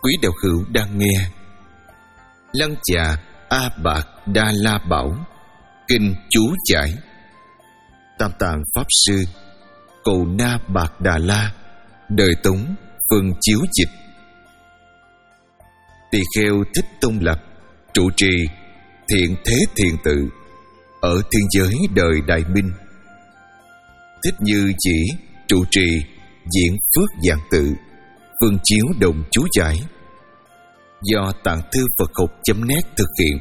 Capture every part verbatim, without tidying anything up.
quý đạo hữu đang nghe Lăng Già A Bạc Đa La Bảo Kinh chú giải Tam Tạng Pháp Sư Cầu Na Bạc Đà La Đời Tống Phân chiếu dịch. Tỳ Kheo Thích Tôn Lập trụ trì Thiện Thế Thiền Tự ở thiên giới đời Đại Minh. Thích Như Chỉ trụ trì Diễn Phước Giảng Tự Phân chiếu đồng chú giải do Tạng Thư Phật Học chấm net thực hiện.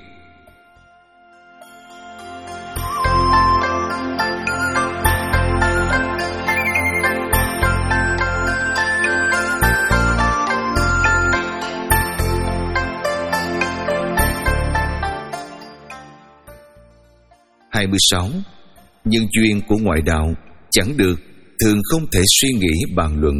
hai mươi sáu. Nhân duyên của ngoại đạo chẳng được, thường không thể suy nghĩ bàn luận.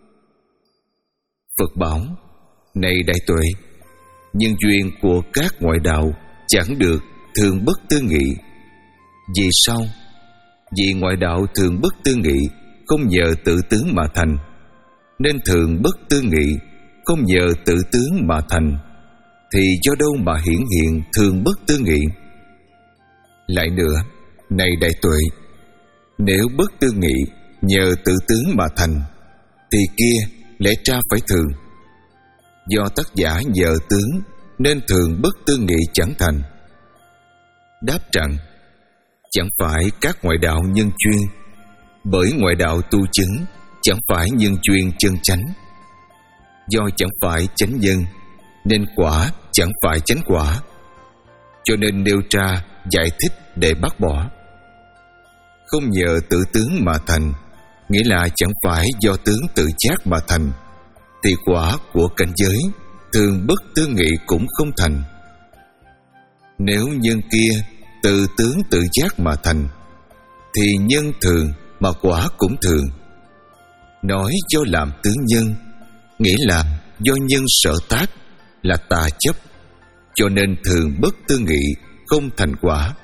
Phật bảo: này đại tuệ, nhân duyên của các ngoại đạo chẳng được, thường bất tư nghị. Vì sao? Vì ngoại đạo thường bất tư nghị, không nhờ tự tướng mà thành, nên thường bất tư nghị, không nhờ tự tướng mà thành, thì do đâu mà hiển hiện thường bất tư nghị? Lại nữa, này đại tuệ, nếu bất tư nghị nhờ tự tướng mà thành, thì kia lẽ ra phải thường. Do tác giả nhờ tướng nên thường bất tư nghị chẳng thành. Đáp rằng: chẳng phải các ngoại đạo nhân chuyên, bởi ngoại đạo tu chứng chẳng phải nhân chuyên chân chánh. Do chẳng phải chánh nhân nên quả chẳng phải chánh quả, cho nên nêu ra giải thích để bác bỏ. Không nhờ tự tướng mà thành, nghĩa là chẳng phải do tướng tự giác mà thành, thì quả của cảnh giới thường bất tư nghị cũng không thành. Nếu nhân kia tự tướng tự giác mà thành, thì nhân thường mà quả cũng thường. Nói do làm tướng nhân, nghĩa là do nhân sở tác, là tà chấp, cho nên thường bất tư nghị, không thành quả.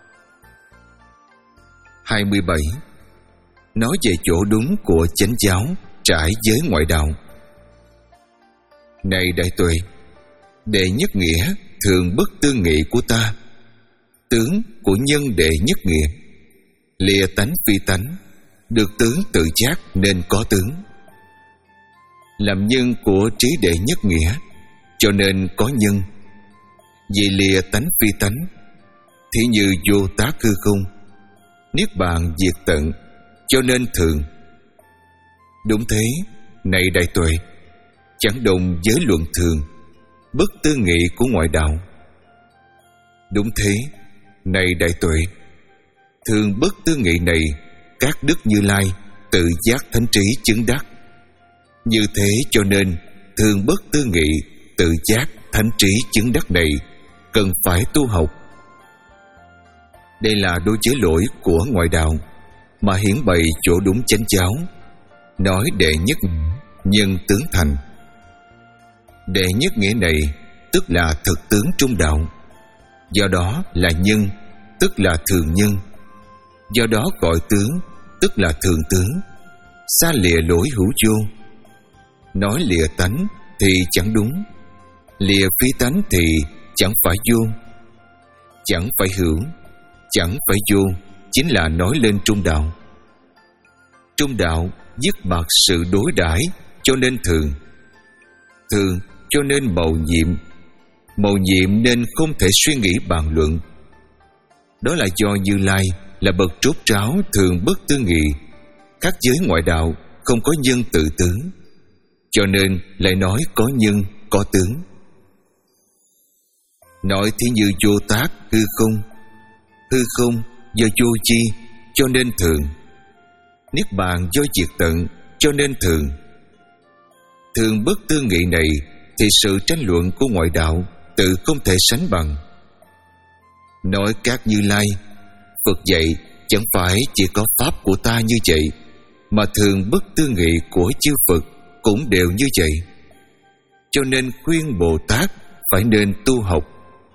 hai mươi bảy. Nói về chỗ đúng của chánh giáo trải giới ngoại đạo. Này đại tuệ, đệ nhất nghĩa thường bất tư nghị của ta, tướng của nhân đệ nhất nghĩa, lìa tánh phi tánh, được tướng tự giác nên có tướng. Làm nhân của trí đệ nhất nghĩa, cho nên có nhân. Vì lìa tánh phi tánh, thí như vô tác hư không, niết bàn diệt tận, cho nên thường. Đúng thế, này đại tuệ, chẳng đồng với luận thường bất tư nghị của ngoại đạo. Đúng thế, này đại tuệ, thường bất tư nghị này các đức Như Lai tự giác thánh trí chứng đắc. Như thế cho nên thường bất tư nghị tự giác thánh trí chứng đắc này cần phải tu học. Đây là đối chế lỗi của ngoại đạo mà hiển bày chỗ đúng chánh giáo. Nói đệ nhất nhân tướng thành. Đệ nhất nghĩa này tức là thực tướng trung đạo, do đó là nhân, tức là thường nhân. Do đó gọi tướng, tức là thường tướng. Xa lìa lỗi hữu vô. Nói lìa tánh thì chẳng đúng, lìa phi tánh thì chẳng phải vô. Chẳng phải hữu, chẳng phải vô, chính là nói lên trung đạo. Trung đạo dứt bạc sự đối đãi, cho nên thường. Thường cho nên mầu nhiệm. Mầu nhiệm nên không thể suy nghĩ bàn luận. Đó là do Như Lai là bậc trốt ráo thường bất tư nghị, các giới ngoại đạo không có nhân tự tướng, cho nên lại nói có nhân có tướng. Nói thí như vô tác hư không, hư không do vô chi, cho nên thường. Niết bàn do diệt tận, cho nên thường. Thường bất tư nghị này thì sự tranh luận của ngoại đạo tự không thể sánh bằng. Nói các Như Lai, Phật dạy chẳng phải chỉ có pháp của ta như vậy, mà thường bất tư nghị của chư Phật cũng đều như vậy. Cho nên khuyên Bồ Tát phải nên tu học.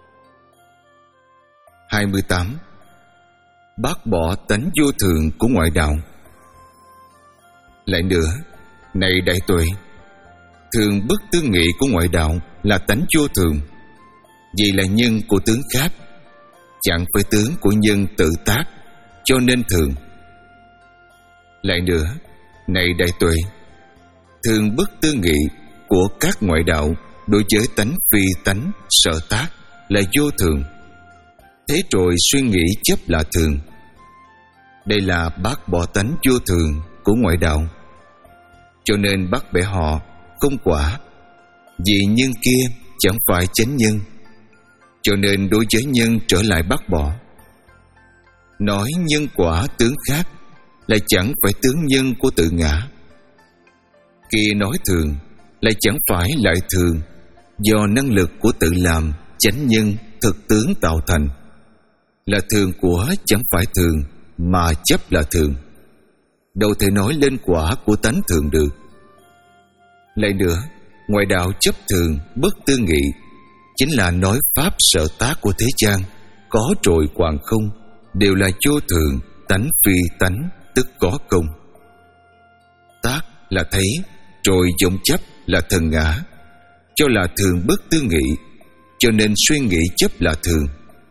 hai mươi tám. Bác bỏ tánh vô thường của ngoại đạo. Lại nữa, này đại tuệ, Thường bất tư nghị của ngoại đạo là tánh vô thường, vì là nhân của tướng khác, chẳng phải tướng của nhân tự tác, cho nên thường. Lại nữa, này đại tuệ, thường bất tư nghị của các ngoại đạo đối với tánh phi tánh sở tác là vô thường, thế rồi suy nghĩ chấp là thường. Đây là bác bỏ tánh vô thường của ngoại đạo, cho nên bắt bẻ họ không quả, vì nhân kia chẳng phải chánh nhân, cho nên đối với nhân trở lại bác bỏ. Nói nhân quả tướng khác lại chẳng phải tướng nhân của tự ngã. Kia nói thường lại chẳng phải lại thường do năng lực của tự làm chánh nhân thực tướng tạo thành, là thường của chẳng phải thường mà chấp là thường, đâu thể nói lên quả của tánh thường được. Lại nữa, ngoại đạo chấp thường bất tư nghị chính là nói pháp sở tác của thế gian có trội hoàn không đều là vô thường, tánh phi tánh, tức có công. Tác là thấy, rồi vọng chấp là thần ngã, cho là thường bất tư nghị, cho nên suy nghĩ chấp là thường.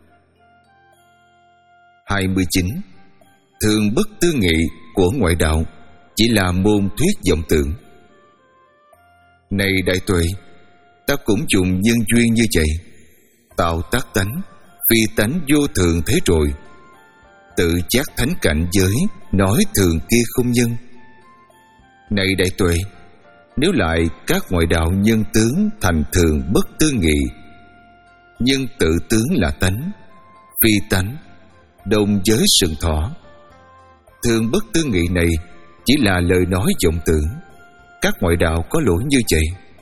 hai mươi chín. Thường bất tư nghị của ngoại đạo chỉ là môn thuyết vọng tưởng. Này đại tuệ, ta cũng dùng nhân duyên như vậy, tạo tác tánh, phi tánh vô thường thế rồi, tự giác thánh cảnh giới, nói thường kia không nhân. Này đại tuệ, nếu lại các ngoại đạo nhân tướng thành thường bất tư nghị, nhân tự tướng là tánh, phi tánh, đồng với sừng thỏ. Thường bất tư nghị này chỉ là lời nói vọng tưởng, các ngoại đạo có lỗi như vậy.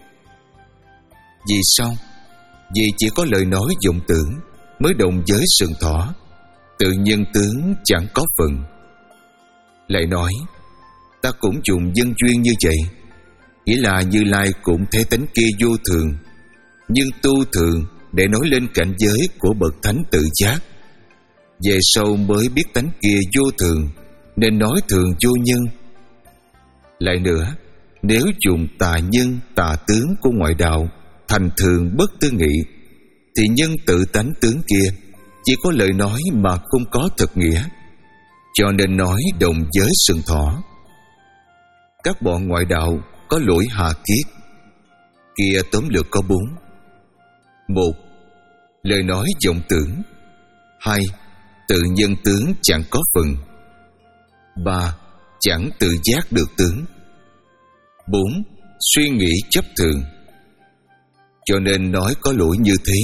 Vì sao? Vì chỉ có lời nói vọng tưởng mới đồng với sừng thỏ, tự nhân tướng chẳng có phần. Lại nói, ta cũng dùng nhân duyên như vậy, nghĩa là Như Lai cũng thấy tánh kia vô thường, nhưng tu thường để nói lên cảnh giới của bậc thánh tự giác. Về sau mới biết tánh kia vô thường, nên nói thường vô nhân. Lại nữa, nếu dùng tà nhân, tà tướng của ngoại đạo thành thường bất tư nghị, thì nhân tự tánh tướng kia chỉ có lời nói mà không có thực nghĩa, cho nên nói đồng với sừng thỏ. Các bọn ngoại đạo có lỗi hà kiết kia tóm lược có bốn: một, lời nói vọng tưởng; hai, tự nhân tướng chẳng có phần; ba, chẳng tự giác được tướng; bốn, suy nghĩ chấp thường. Cho nên nói có lỗi như thế.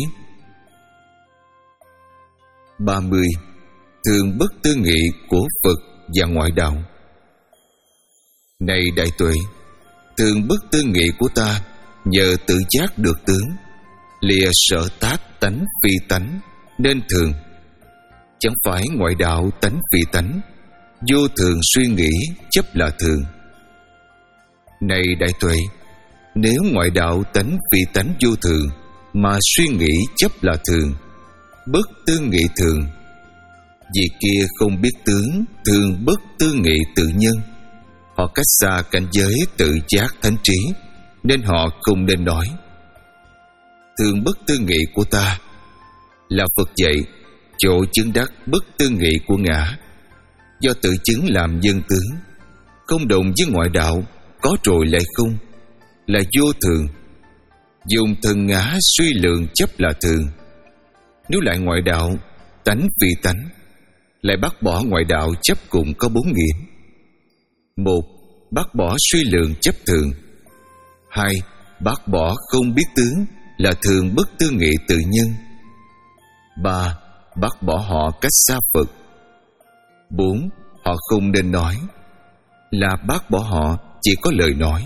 ba mươi. Thường bất tư nghị của Phật và ngoại đạo. Này đại tuệ, thường bất tư nghị của ta nhờ tự giác được tướng, lìa sở tác tánh phi tánh, nên thường. Chẳng phải ngoại đạo tánh phi tánh, vô thường suy nghĩ chấp là thường. Này đại tuệ, nếu ngoại đạo tánh phi tánh vô thường mà suy nghĩ chấp là thường, bất tư nghị thường, vì kia không biết tướng, thường bất tư nghị tự nhân. Họ cách xa cảnh giới tự giác thánh trí, nên họ không nên nói. Thường bất tư nghị của ta là Phật dạy chỗ chứng đắc bất tư nghị của ngã, do tự chứng làm nhân tướng, không đồng với ngoại đạo có rồi lại không, là vô thường. Dùng thần ngã suy lượng chấp là thường. Nếu lại ngoại đạo tánh phi tánh, lại bác bỏ ngoại đạo chấp cùng có bốn nghĩa: một, bác bỏ suy lượng chấp thường; hai, bác bỏ không biết tướng là thường bất tư nghị tự nhân; ba, bác bỏ họ cách xa Phật; bốn, họ không nên nói, là bác bỏ họ chỉ có lời nói.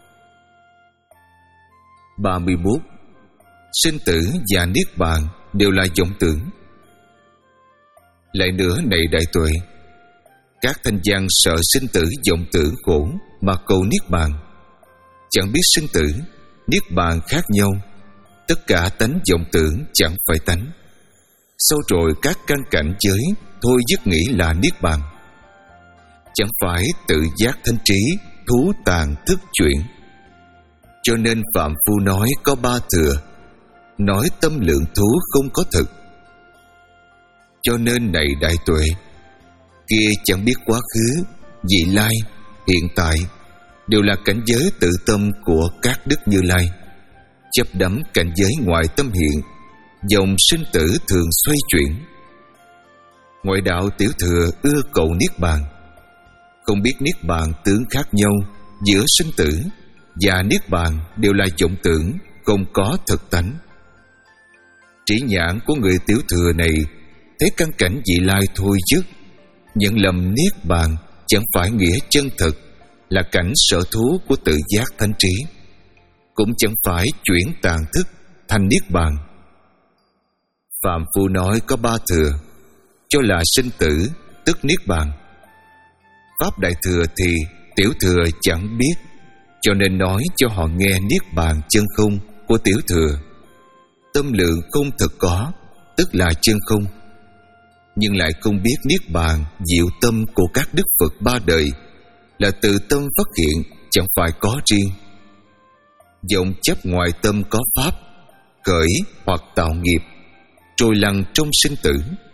ba mươi mốt. Sinh tử và niết bàn đều là vọng tưởng. Lại nữa này đại tuệ, các thanh văn sợ sinh tử vọng tưởng khổ mà cầu niết bàn, chẳng biết sinh tử niết bàn khác nhau, tất cả tánh vọng tưởng chẳng phải tánh. Sau rồi các căn cảnh giới thôi dứt nghĩ là niết bàn, chẳng phải tự giác thánh trí thú tàn thức chuyển. Cho nên Phạm Phu nói có ba thừa, nói tâm lượng thú không có thực. Cho nên này đại tuệ, kia chẳng biết quá khứ, vị lai, hiện tại đều là cảnh giới tự tâm của các đức Như Lai. Chấp đắm cảnh giới ngoại tâm hiện, dòng sinh tử thường xoay chuyển. Ngoại đạo tiểu thừa ưa cầu niết bàn, không biết niết bàn tướng khác nhau giữa sinh tử và niết bàn đều là vọng tưởng, không có thực tánh. Trí nhãn của người tiểu thừa này thấy căn cảnh vị lai thôi dứt, nhận lầm niết bàn chẳng phải nghĩa chân thực là cảnh sở thú của tự giác thánh trí, cũng chẳng phải chuyển tàn thức thành niết bàn. Phạm Phu nói có ba thừa, cho là sinh tử tức niết bàn. Pháp đại thừa thì tiểu thừa chẳng biết, cho nên nói cho họ nghe niết bàn chân không của tiểu thừa. Tâm lượng không thực có, tức là chân không, nhưng lại không biết niết bàn diệu tâm của các đức Phật ba đời là tự tâm phát hiện, chẳng phải có riêng. Vọng chấp ngoại tâm có pháp, khởi hoặc tạo nghiệp, trôi lăn trong sinh tử.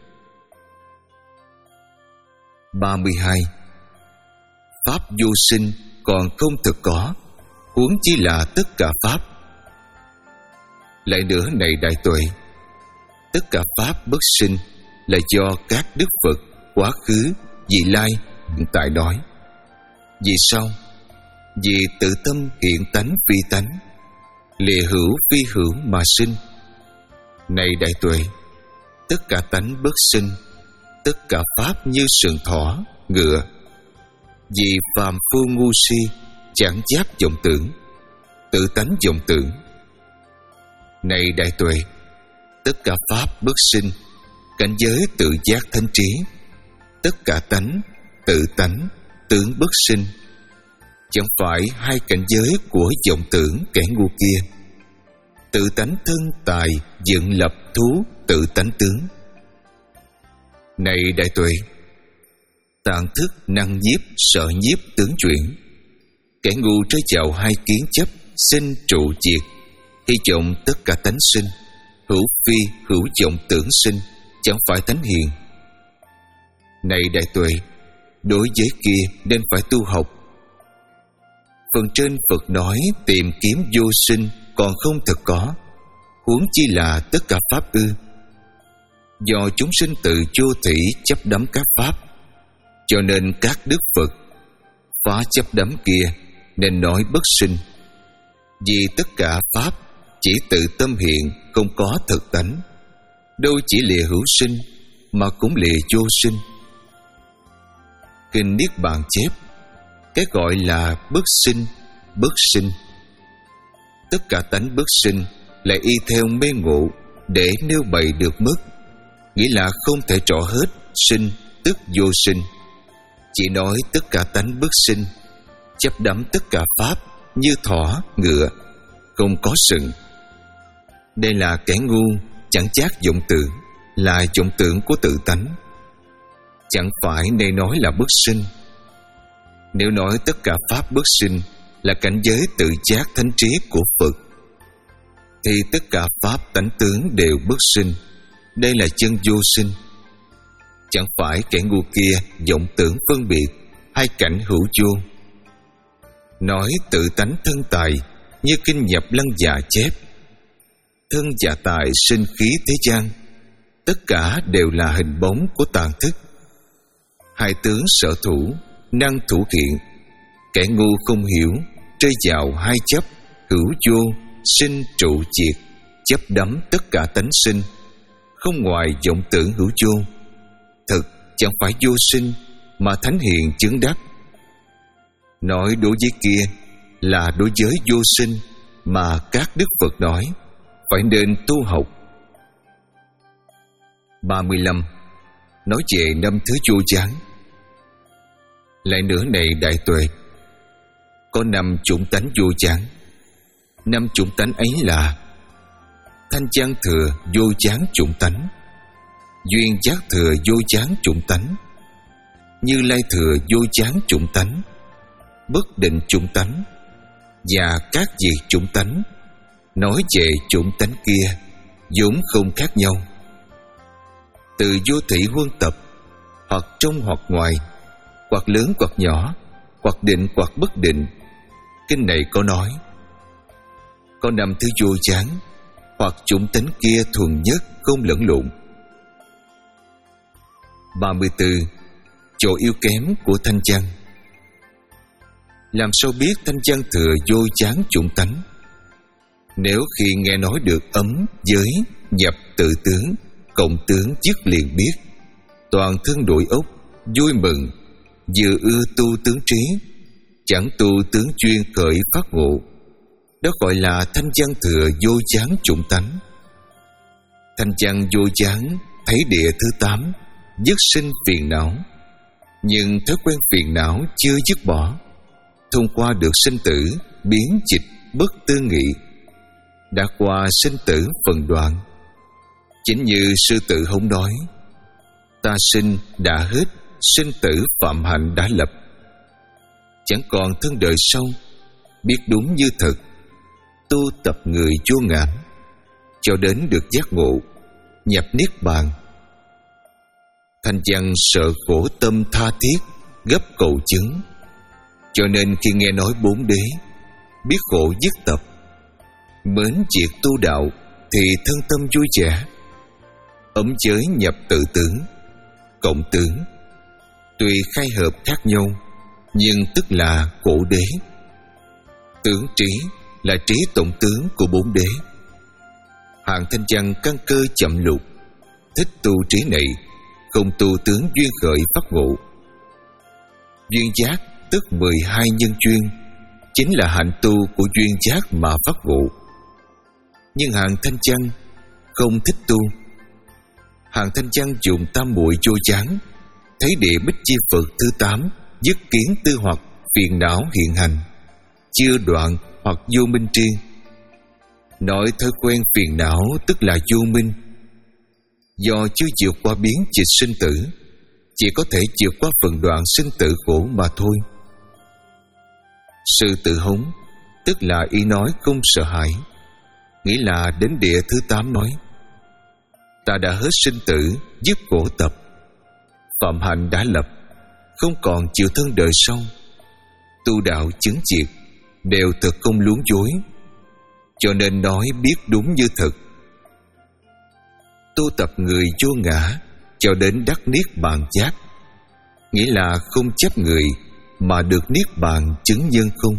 ba mươi hai. Pháp vô sinh còn không thực có, huống chi là tất cả pháp. Lại nữa này đại tuệ, tất cả pháp bất sinh là do các đức Phật quá khứ, vị lai, hiện tại nói. Vì sao? Vì tự tâm hiện tánh phi tánh, lìa hữu phi hữu mà sinh. Này đại tuệ, tất cả tánh bất sinh, tất cả pháp như sừng thỏ, ngựa. Vì phàm phu ngu si chẳng giác vọng tưởng, tự tánh vọng tưởng. Này đại tuệ, tất cả pháp bất sinh, cảnh giới tự giác thánh trí. Tất cả tánh, tự tánh, tướng bất sinh, chẳng phải hai cảnh giới của vọng tưởng kẻ ngu kia. Tự tánh thân tài, dựng lập thú, tự tánh tướng. Này đại tuệ, tạng thức năng nhiếp, sợ nhiếp tướng chuyển. Kẻ ngu rơi vào hai kiến chấp, sinh trụ diệt, hy vọng tất cả tánh sinh, hữu phi hữu vọng tưởng sinh, chẳng phải tánh hiền. Này đại tuệ, đối với kia nên phải tu học. Phần trên Phật nói tìm kiếm vô sinh còn không thực có, huống chi là tất cả pháp ư? Do chúng sinh tự vô thủy chấp đắm các pháp, cho nên các đức Phật phá chấp đắm kia nên nói bất sinh. Vì tất cả pháp chỉ tự tâm hiện, không có thực tánh, đâu chỉ lìa hữu sinh mà cũng lìa vô sinh. Kinh Niết Bàn chép, cái gọi là bất sinh, bất sinh. Tất cả tánh bất sinh lại y theo mê ngộ để nêu bày được mất, nghĩa là không thể rõ hết sinh tức vô sinh. Chỉ nói tất cả tánh bất sinh, chấp đắm tất cả pháp như thỏ, ngựa, không có sừng. Đây là kẻ ngu chẳng giác vọng tưởng, là vọng tưởng của tự tánh, chẳng phải nên nói là bất sinh. Nếu nói tất cả pháp bất sinh là cảnh giới tự giác thánh trí của Phật, thì tất cả pháp tánh tướng đều bất sinh, đây là chân vô sinh. Chẳng phải kẻ ngu kia vọng tưởng phân biệt hai cảnh hữu vô. Nói tự tánh thân tài, như kinh Nhập Lăng Già chép, thân và tài sinh khí thế gian, tất cả đều là hình bóng của tàn thức. Hai tướng sở thủ, năng thủ hiện. Kẻ ngu không hiểu, rơi vào hai chấp, hữu vô, sinh trụ diệt, chấp đắm tất cả tánh sinh, không ngoài vọng tưởng hữu vô. Thực chẳng phải vô sinh mà thánh hiền chứng đắc. Nói đối với kia là đối với vô sinh mà các đức Phật nói phải nên tu học. ba mươi lăm. Nói về năm thứ vô gián. Lại nữa này đại tuệ, có năm chủng tánh vô gián. Năm chủng tánh ấy là: Thanh Văn thừa vô gián chủng tánh, Duyên Giác thừa vô gián chủng tánh, Như Lai thừa vô gián chủng tánh, Bất định chủng tánh, và các vị chủng tánh, nói về chủng tánh kia vốn không khác nhau. Từ vô thị huân tập, hoặc trong hoặc ngoài, hoặc lớn hoặc nhỏ, hoặc định hoặc bất định, kinh này có nói: có năm thứ vô chán, hoặc chủng tánh kia thuần nhất không lẫn lộn. ba mươi tư. Chỗ yếu kém của thanh văn. Làm sao biết thanh văn thừa vô chán chủng tánh? Nếu khi nghe nói được ấm, giới, nhập, tự tướng, cộng tướng dứt liền biết, toàn thân đổi ốc, vui mừng, vừa ưa tu tướng trí, chẳng tu tướng chuyên khởi phát ngộ, đó gọi là thanh văn thừa vô chán chủng tánh. Thanh văn vô chán thấy địa thứ tám, dứt sinh phiền não, nhưng thói quen phiền não chưa dứt bỏ, thông qua được sinh tử, biến dịch, bất tư nghị, đã qua sinh tử phần đoạn. Chính như sư tử Hống nói: ta sinh đã hết, sinh tử phạm hạnh đã lập, chẳng còn thân đời sau, biết đúng như thật, tu tập người vô ngã, cho đến được giác ngộ, nhập niết bàn. Thanh văn sợ khổ tâm tha thiết, gấp cầu chứng, cho nên khi nghe nói bốn đế, biết khổ dứt tập, mến việc tu đạo, thì thân tâm vui vẻ. Ấm giới nhập tự tướng, cộng tướng, tuy khai hợp khác nhau, nhưng tức là khổ đế. Tướng trí là trí tổng tướng của bốn đế. Hạng thanh văn căn cơ chậm lục, thích tu trí này, không tu tướng duyên khởi phát ngộ. Duyên giác tức mười hai nhân duyên, chính là hạnh tu của duyên giác mà phát ngộ. Nhưng hạng thanh văn không thích tu. Hạng thanh văn dùng tam muội vô chán, thấy địa bích chi Phật thứ tám, dứt kiến tư hoặc phiền não hiện hành, chưa đoạn hoặc vô minh tri. Nói thói quen phiền não tức là vô minh, do chưa vượt qua biến dịch sinh tử, chỉ có thể vượt qua phần đoạn sinh tử khổ mà thôi. Sư tử Hống tức là ý nói không sợ hãi, nghĩa là đến địa thứ tám nói: ta đã hết sinh tử, dứt khổ tập, phạm hạnh đã lập, không còn chịu thân đời sau, tu đạo chứng triệt, đều thực không luống dối, cho nên nói biết đúng như thật. Tu tập người vô ngã, cho đến đắc niết bàn giác, nghĩa là không chấp người mà được niết bàn chứng nhân không.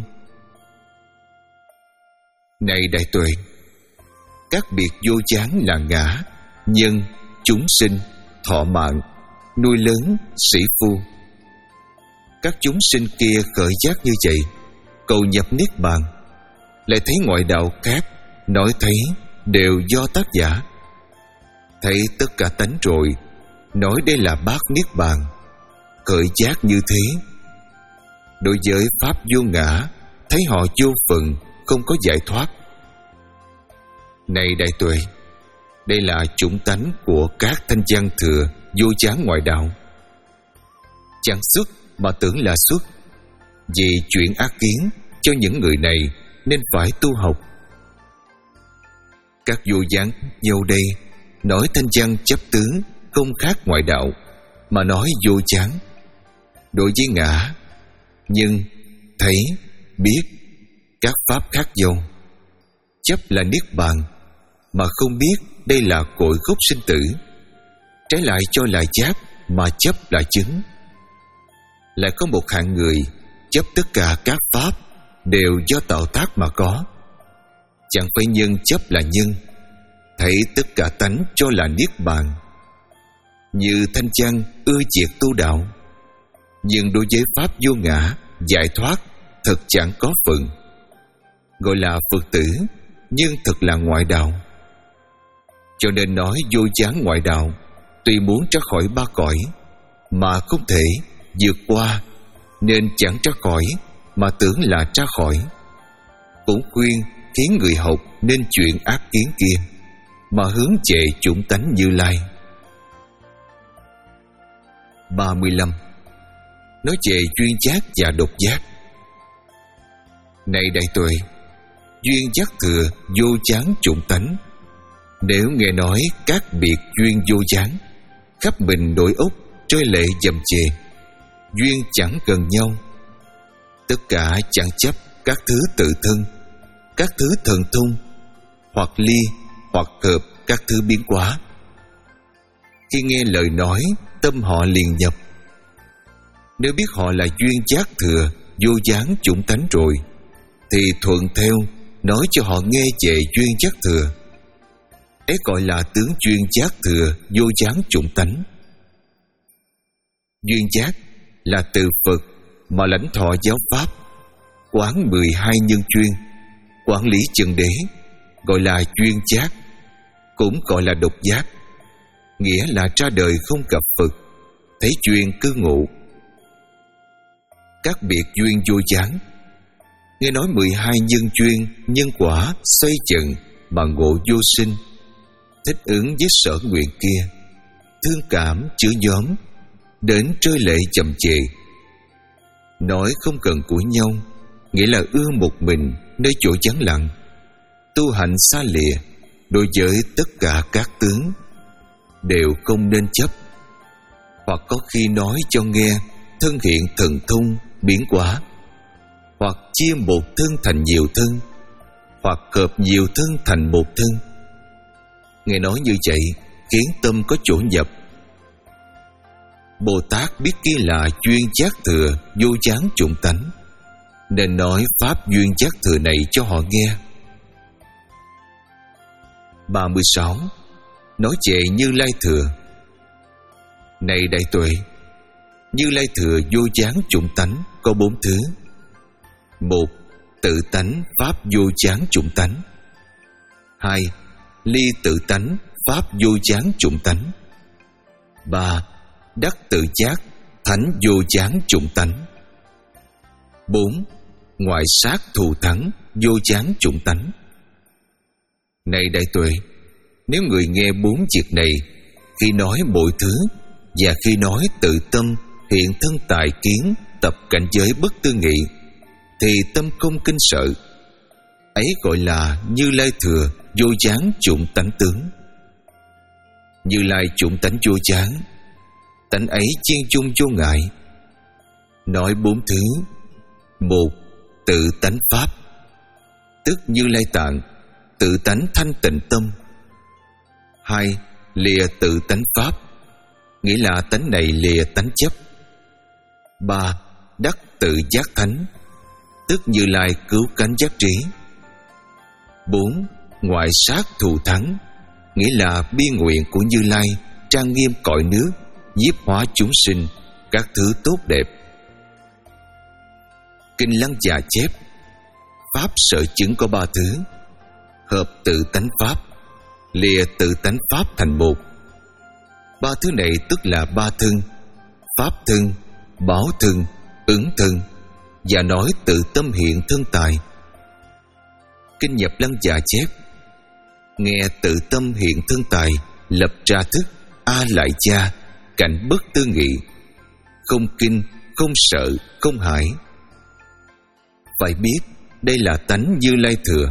Này đại tuệ, các biệt vô chán là ngã, nhân, chúng sinh, thọ mạng, nuôi lớn, sĩ phu. Các chúng sinh kia khởi giác như vậy, cầu nhập niết bàn, lại thấy ngoại đạo khác nói thấy đều do tác giả. Thấy tất cả tánh rồi, nói đây là bát niết bàn, khởi giác như thế. Đối với pháp vô ngã, thấy họ vô phần, không có giải thoát. Này đại tuệ, đây là chủng tánh của các thanh văn thừa vô chán ngoại đạo. Chẳng xuất mà tưởng là xuất, vì chuyện ác kiến cho những người này nên phải tu học. Các vô gián nhau đây nói thanh văn chấp tướng không khác ngoại đạo, mà nói vô chán. Đối với ngã, nhưng thấy, biết các pháp khác nhau. Chấp là niết bàn, mà không biết đây là cội gốc sinh tử. Trái lại cho là giác, mà chấp là chứng. Lại có một hạng người chấp tất cả các pháp đều do tạo tác mà có, chẳng phải nhân chấp là nhân, thấy tất cả tánh cho là niết bàn. Như thanh văn ưa diệt tu đạo, nhưng đối với pháp vô ngã, giải thoát thật chẳng có phần, gọi là Phật tử, nhưng thật là ngoại đạo. Cho nên nói vô chán ngoại đạo, tuy muốn ra khỏi ba cõi mà không thể vượt qua, nên chẳng ra khỏi mà tưởng là ra khỏi. Cũng khuyên khiến người học nên chuyện ác kiến kia, mà hướng về chủng tánh Như Lai. ba mươi lăm. Nói về duyên giác và độc giác. Này đại tuệ, duyên giác thừa vô chán chủng tánh. Nếu nghe nói các biệt duyên vô chán, khắp mình nội ốc trôi lệ dầm chề, duyên chẳng gần nhau, tất cả chẳng chấp các thứ tự thân, các thứ thần thông, hoặc ly hoặc hợp các thứ biến hóa. Khi nghe lời nói, tâm họ liền nhập. Nếu biết họ là duyên giác thừa vô gián chủng tánh rồi, thì thuận theo nói cho họ nghe về duyên giác thừa. Ấy gọi là tướng duyên giác thừa vô gián chủng tánh. Duyên giác là từ Phật mà lãnh thọ giáo pháp, quán mười hai nhân duyên, quản lý chân đế, gọi là duyên giác, cũng gọi là độc giác, nghĩa là ra đời không gặp Phật, thấy duyên cứ ngộ. Các biệt duyên vô gián, nghe nói mười hai nhân duyên, nhân quả xoay chừng mà ngộ vô sinh, thích ứng với sở nguyện kia, thương cảm chứa nhóm, đến rơi lệ chậm chệ. Nói không cần của nhau, nghĩa là ưa một mình nơi chỗ vắng lặng, tu hành xa lìa đối với tất cả các tướng, đều không nên chấp. Hoặc có khi nói cho nghe thân hiện thần thông biến hóa, hoặc chia một thân thành nhiều thân, hoặc hợp nhiều thân thành một thân. Nghe nói như vậy khiến tâm có chỗ nhập. Bồ Tát biết kia là duyên giác thừa vô gián chủng tánh, nên nói pháp duyên giác thừa này cho họ nghe. ba mươi sáu. Nói về Như Lai thừa. Này đại tuệ, Như Lai thừa vô gián chủng tánh có bốn thứ. Một, tự tánh pháp vô gián chủng tánh. Hai, ly tự tánh pháp vô gián chủng tánh. Ba, đắc tự giác thánh vô gián chủng tánh. Bốn, ngoại sát thù thắng vô gián chủng tánh. Này đại tuệ, nếu người nghe bốn việc này, khi nói mọi thứ và khi nói tự tâm hiện thân tài kiến tập cảnh giới bất tư nghị, thì tâm không kinh sợ. Ấy gọi là Như Lai thừa vô gián chủng tánh tướng. Như Lai chủng tánh vô gián, tánh ấy chiên chung vô ngại. Nói bốn thứ. Một, tự tánh pháp, tức Như Lai tạng, tự tánh thanh tịnh tâm. Hai, lìa tự tánh pháp, nghĩa là tánh này lìa tánh chấp. Ba, đắc tự giác thánh, tức Như Lai cứu cánh giác trí. Bốn, ngoại sát thù thắng, nghĩa là bi nguyện của Như Lai trang nghiêm cõi nước, nhiếp hóa chúng sinh các thứ tốt đẹp. Kinh Lăng Già chép, pháp sở chứng có ba thứ: hợp tự tánh pháp, lìa tự tánh pháp thành một. Ba thứ này tức là ba thân: pháp thân, báo thân, ứng thân, và nói tự tâm hiện thân tài. Kinh Nhập Lăng Già chép, nghe tự tâm hiện thân tài, lập ra thức A Lại Gia, cảnh bất tư nghị, không kinh, không sợ, không hãi. Phải biết đây là tánh Như Lai thừa.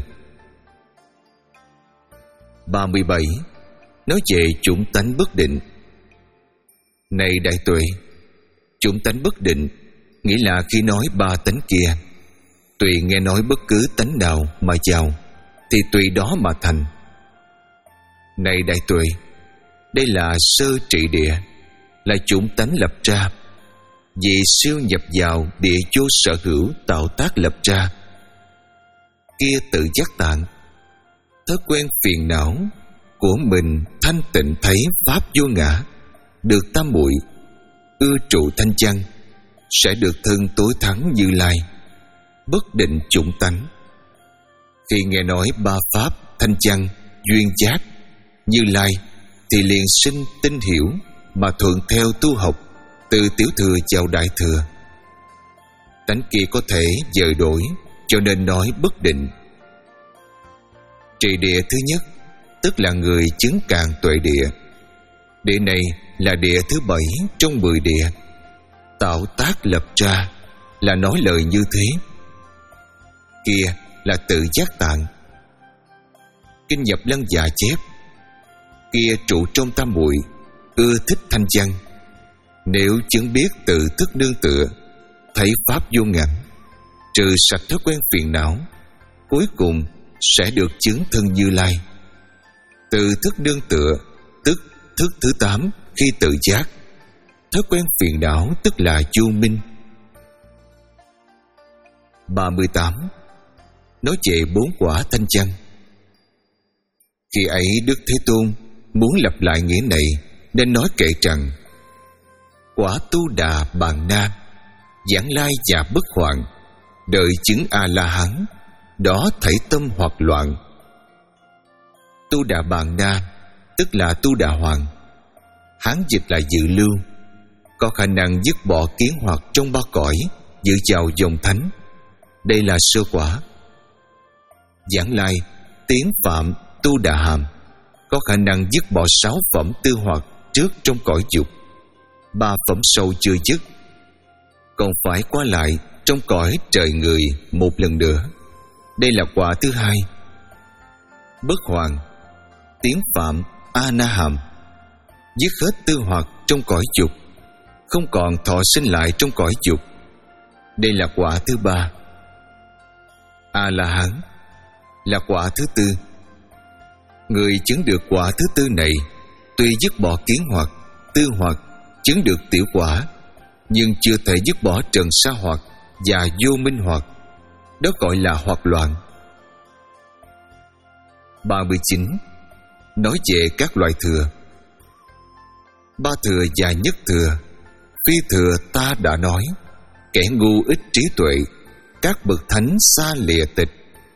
ba mươi bảy. Nói về chủng tánh bất định. Này đại tuệ, chủng tánh bất định nghĩa là khi nói ba tánh kia, tùy nghe nói bất cứ tánh nào mà vào, thì tùy đó mà thành. Này đại tuệ, đây là sơ trị địa, là chủng tánh lập ra, vì siêu nhập vào địa vô sở hữu tạo tác lập ra. Kia tự giác tạng, thói quen phiền não của mình thanh tịnh thấy pháp vô ngã, được tam muội ưa trụ thanh văn, sẽ được thân tối thắng Như Lai, bất định chủng tánh. Khi nghe nói ba pháp thanh văn, duyên giác, Như Lai, thì liền sinh tin hiểu mà thuận theo tu học, từ tiểu thừa vào đại thừa. Tánh kia có thể dời đổi, cho nên nói bất định. Trị địa thứ nhất, tức là người chứng càn tuệ địa. Địa này là địa thứ bảy trong mười địa, tạo tác lập ra, là nói lời như thế. kia là tự giác tạng. Kinh Nhập Lân Dạ chép: kia trụ trong tam muội, ưa thích thanh văn. Nếu chứng biết tự thức nương tựa, thấy pháp vô ngã, trừ sạch thói quen phiền não, cuối cùng sẽ được chứng thân Như Lai. Tự thức nương tựa tức thức thứ tám khi tự giác. Thói quen phiền não tức là vô minh. ba mươi tám. Nói về bốn quả thanh văn. Khi ấy Đức Thế Tôn muốn lặp lại nghĩa này nên nói kệ rằng: quả Tu Đà Bàn Na, giảng lai và bất hoại, đợi chứng A-la-hán, đó thảy tâm hoặc loạn. Tu Đà Bàn Na tức là Tu Đà Hoàng, Hán dịch là dự lưu, có khả năng dứt bỏ kiến hoặc trong ba cõi, dự vào dòng thánh. Đây là sơ quả. Giảng lai tiến phạm Tu Đà Hàm, có khả năng dứt bỏ sáu phẩm tư hoặc trước trong cõi dục, ba phẩm sâu chưa dứt, còn phải qua lại trong cõi trời người một lần nữa. Đây là quả thứ hai. Bất hoàng tiến phạm A Na Hàm, dứt hết tư hoặc trong cõi dục, không còn thọ sinh lại trong cõi dục. Đây là quả thứ ba. A La Hán là quả thứ tư. Người chứng được quả thứ tư này, tuy dứt bỏ kiến hoặc, tư hoặc, chứng được tiểu quả, nhưng chưa thể dứt bỏ trần sa hoặc và vô minh hoặc. Đó gọi là hoặc loạn. ba mươi chín. Nói về các loại thừa. Ba thừa và nhất thừa. Phi thừa ta đã nói, kẻ ngu ít trí tuệ, các bậc thánh xa lìa tịch.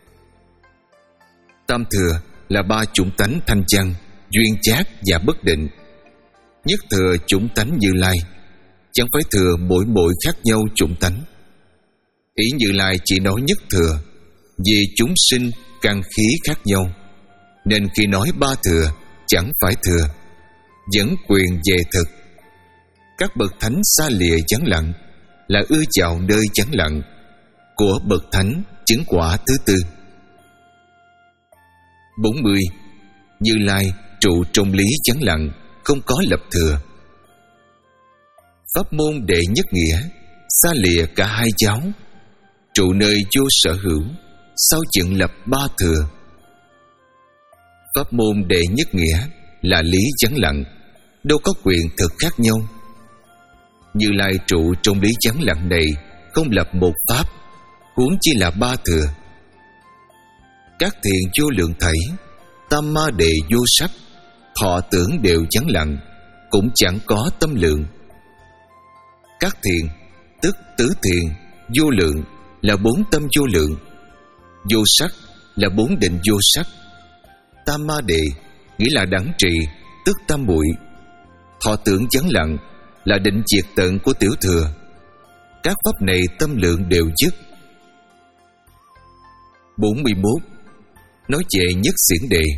Tam thừa là ba chủng tánh thanh văn, duyên chát và bất định. Nhất thừa chủng tánh Như Lai, chẳng phải thừa mỗi mỗi khác nhau chủng tánh. Ý Như Lai chỉ nói nhất thừa, vì chúng sinh căn khí khác nhau, nên khi nói ba thừa chẳng phải thừa, vẫn quyền về thực. Các bậc thánh xa lìa vắng lặng là ưa vào nơi vắng lặng của bậc thánh chứng quả thứ tư. bốn mươi. Như Lai trụ trong lý vắng lặng, không có lập thừa. Pháp môn đệ nhất nghĩa, xa lìa cả hai giáo, trụ nơi vô sở hữu, sao chừng lập ba thừa. Pháp môn đệ nhất nghĩa là lý vắng lặng, đâu có quyền thực khác nhau. Như Lai trụ trong lý vắng lặng này, không lập một pháp, huống chi là ba thừa. Các thiền vô lượng thảy, tam ma đề vô sắc, thọ tưởng đều vắng lặng, cũng chẳng có tâm lượng. Các thiền tức tứ thiền, vô lượng là bốn tâm vô lượng, vô sắc là bốn định vô sắc, tam ma đề nghĩa là đẳng trì tức tam muội, thọ tưởng vắng lặng là định diệt tận của tiểu thừa. Các pháp này tâm lượng đều dứt. bốn mươi mốt. Nói về nhất xiển đề.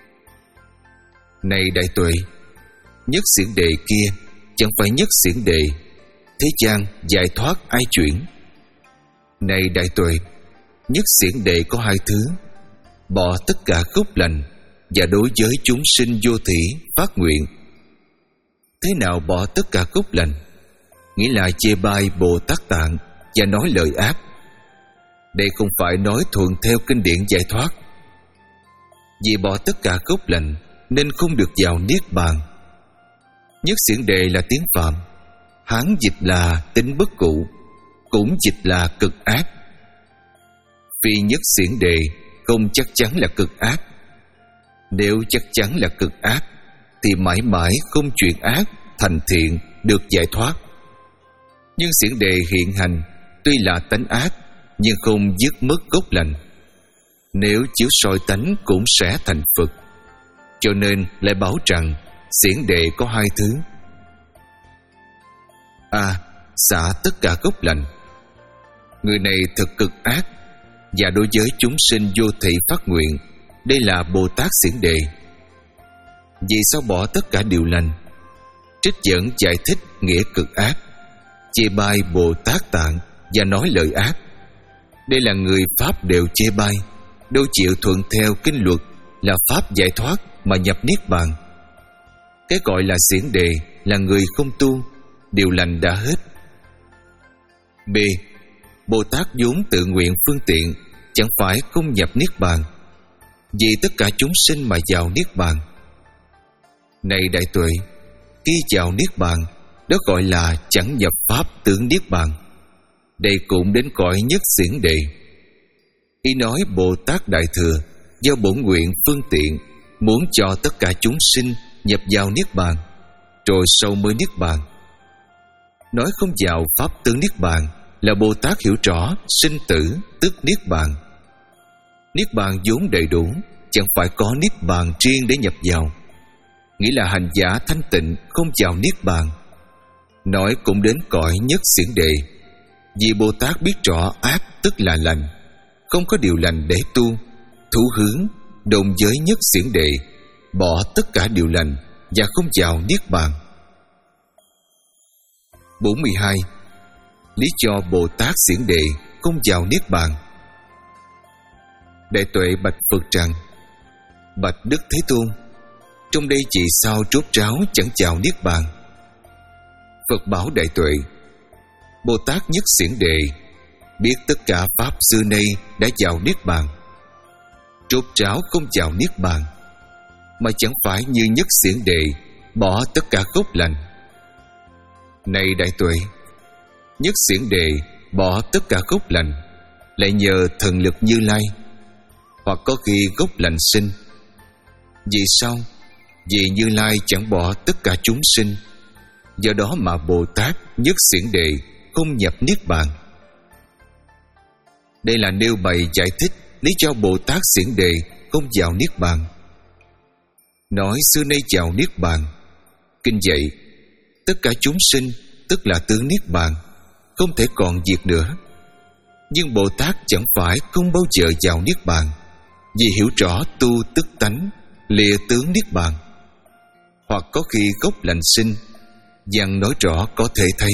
Này đại tuệ, nhất xiển đề kia chẳng phải nhất xiển đề, thế gian giải thoát ai chuyển. Này đại tuệ, nhất xiển đề có hai thứ: bỏ tất cả gốc lành và đối với chúng sinh vô thỉ phát nguyện. Thế nào bỏ tất cả gốc lành? Nghĩa là chê bai Bồ Tát Tạng và nói lời ác. Đây không phải nói thuận theo kinh điển giải thoát. Vì bỏ tất cả gốc lành nên không được vào niết bàn. Nhất xiển đề là tiếng Phạm, Hán dịch là tính bất cụ, cũng dịch là cực ác. Phi nhất xiển đề không chắc chắn là cực ác. Nếu chắc chắn là cực ác thì mãi mãi không chuyển ác thành thiện, được giải thoát. Nhưng xiển đề hiện hành tuy là tánh ác, nhưng không dứt mất gốc lành. Nếu chiếu soi tánh cũng sẽ thành Phật. Cho nên lại bảo rằng xiển đề có hai thứ: A. Xả tất cả gốc lành. Người này thật cực ác, và đối với chúng sinh vô thị phát nguyện. Đây là Bồ Tát xiển đề. Vì sao bỏ tất cả điều lành? Trích dẫn giải thích nghĩa cực ác, chê bai Bồ Tát Tạng và nói lời ác. Đây là người Pháp đều chê bai, đâu chịu thuận theo kinh luật là pháp giải thoát mà nhập niết bàn. Cái gọi là xiển đề là người không tu, điều lành đã hết. B. Bồ Tát vốn tự nguyện phương tiện, chẳng phải không nhập niết bàn, vì tất cả chúng sinh mà vào niết bàn. Này đại tuệ, khi vào niết bàn, đó gọi là chẳng nhập pháp tưởng niết bàn. Đây cũng đến cõi nhất xiển đề. Ý nói Bồ Tát Đại Thừa do bổn nguyện phương tiện, muốn cho tất cả chúng sinh nhập vào niết bàn, rồi sau mới niết bàn. Nói không vào pháp tướng niết bàn là Bồ Tát hiểu rõ sinh tử tức niết bàn. Niết bàn vốn đầy đủ, chẳng phải có niết bàn riêng để nhập vào. Nghĩa là hành giả thanh tịnh không vào niết bàn. Nói cũng đến cõi nhất xiển đề, vì Bồ Tát biết rõ ác tức là lành, không có điều lành để tu, thủ hướng đồng giới nhất xiển đề, bỏ tất cả điều lành và không vào niết bàn. bốn mươi hai. Lý cho Bồ Tát xiển đề không vào niết bàn. Đại tuệ bạch Phật rằng: Bạch Đức Thế Tôn, trong đây vì sao trốt ráo chẳng vào niết bàn? Phật bảo đại tuệ: Bồ Tát nhất xiển đề biết tất cả pháp xưa nay đã vào niết bàn. Trốt ráo không vào niết bàn, mà chẳng phải như nhất xiển đề bỏ tất cả gốc lành. Này đại tuệ, nhất xiển đề bỏ tất cả gốc lành lại nhờ thần lực Như Lai, hoặc có khi gốc lành sinh. Vì sao? Vì Như Lai chẳng bỏ tất cả chúng sinh, do đó mà Bồ Tát nhất xiển đề không nhập niết bàn. Đây là nêu bày giải thích lý do Bồ Tát xiển đề không vào niết bàn. Nói xưa nay vào niết bàn, kinh dạy tất cả chúng sinh tức là tướng niết bàn, không thể còn diệt nữa. Nhưng Bồ Tát chẳng phải không bao giờ vào niết bàn, vì hiểu rõ tu tức tánh, lìa tướng niết bàn. Hoặc có khi gốc lành sinh, văn nói rõ có thể thấy.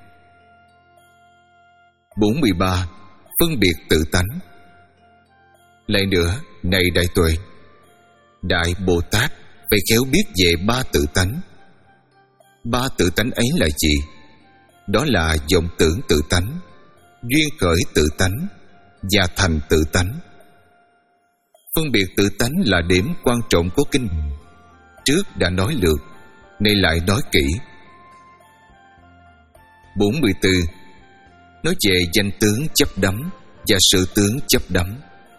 bốn mươi ba. Phân biệt tự tánh. Lại nữa, này đại tuệ, Đại Bồ Tát phải khéo biết về ba tự tánh. Ba tự tánh ấy là gì? Đó là vọng tưởng tự tánh, duyên khởi tự tánh và thành tự tánh. Phân biệt tự tánh là điểm quan trọng của kinh. Trước đã nói lượt, nay lại nói kỹ. bốn mươi tư. Nói về danh tướng chấp đắm và sự tướng chấp đắm.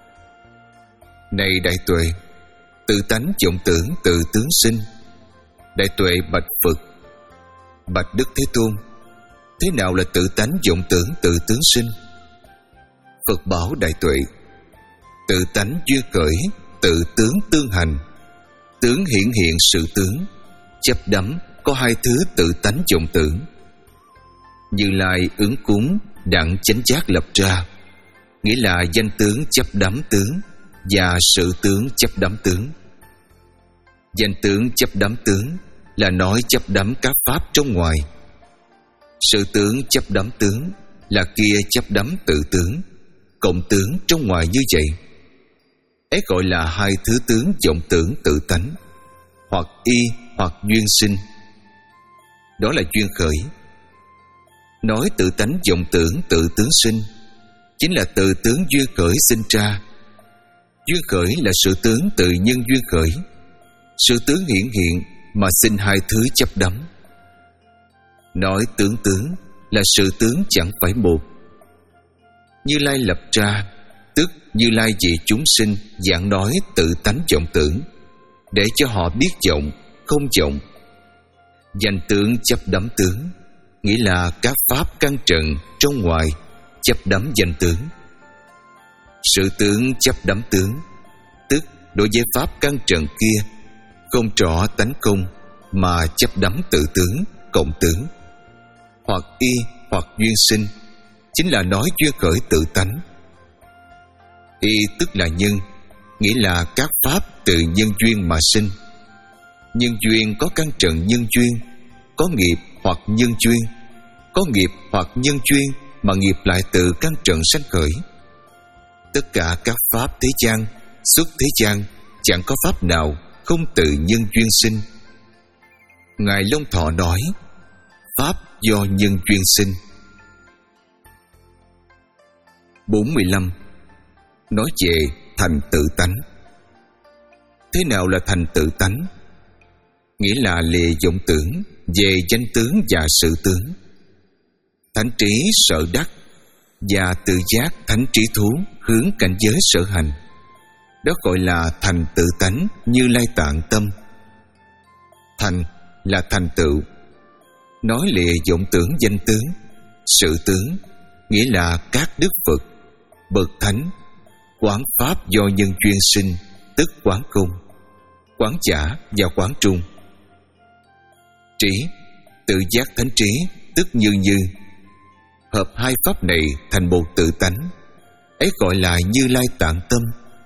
Này đại tuệ, tự tánh vọng tưởng tự tướng sinh. Đại tuệ bạch Phật: Bạch Đức Thế Tôn, thế nào là tự tánh vọng tưởng tự tướng sinh? Phật bảo đại tuệ: tự tánh duyên khởi tự tướng tương hành, tướng hiển hiện sự tướng. Chấp đắm có hai thứ tự tánh vọng tưởng. Như Lai ứng cúng đặng chánh giác lập ra, nghĩa là danh tướng chấp đắm tướng và sự tướng chấp đắm tướng. Danh tướng chấp đắm tướng là nói chấp đắm các pháp trong ngoài. Sự tướng chấp đắm tướng là kia chấp đắm tự tướng, cộng tướng trong ngoài như vậy. Ấy gọi là hai thứ tướng vọng tưởng tự tánh, hoặc y hoặc duyên sinh. Đó là duyên khởi. Nói tự tánh vọng tưởng tự tướng sinh, chính là tự tướng duyên khởi sinh ra. Duyên khởi là sự tướng tự nhân duyên khởi, sự tướng hiển hiện mà sinh hai thứ chấp đắm. Nói tướng tướng là sự tướng chẳng phải một. Như Lai lập ra, tức Như Lai vì chúng sinh giảng nói tự tánh vọng tưởng, để cho họ biết vọng, không vọng. Danh tướng chấp đắm tướng, nghĩa là các pháp căn trần trong ngoài chấp đắm danh tướng. Sự tướng chấp đắm tướng, tức đối với pháp căn trần kia không rõ tánh không mà chấp đắm tự tướng, cộng tướng. Hoặc y hoặc duyên sinh, chính là nói duyên khởi tự tánh. Y tức là nhân, nghĩa là các pháp từ nhân duyên mà sinh. Nhân duyên có căn trần nhân duyên, có nghiệp hoặc nhân duyên, có nghiệp hoặc nhân duyên mà nghiệp lại từ căn trần sanh khởi. Tất cả các pháp thế gian, xuất thế gian, chẳng có pháp nào không tự nhân duyên sinh. Ngài Long Thọ nói: pháp do nhân duyên sinh. bốn mươi lăm. Nói về thành tự tánh. Thế nào là thành tự tánh? Nghĩa là lìa vọng tưởng về danh tướng và sự tướng. Thánh trí sở đắc và tự giác thánh trí thú hướng cảnh giới sở hành. Đó gọi là thành tự tánh Như Lai Tạng tâm. Thành là thành tựu. Nói lìa vọng tưởng danh tướng, sự tướng, nghĩa là các đức Phật, bậc thánh, quán pháp do nhân duyên sinh, tức quán công, quán giả và quán trung. Trí, tự giác thánh trí, tức như như. Hợp hai pháp này thành một tự tánh, ấy gọi là Như Lai Tạng tâm.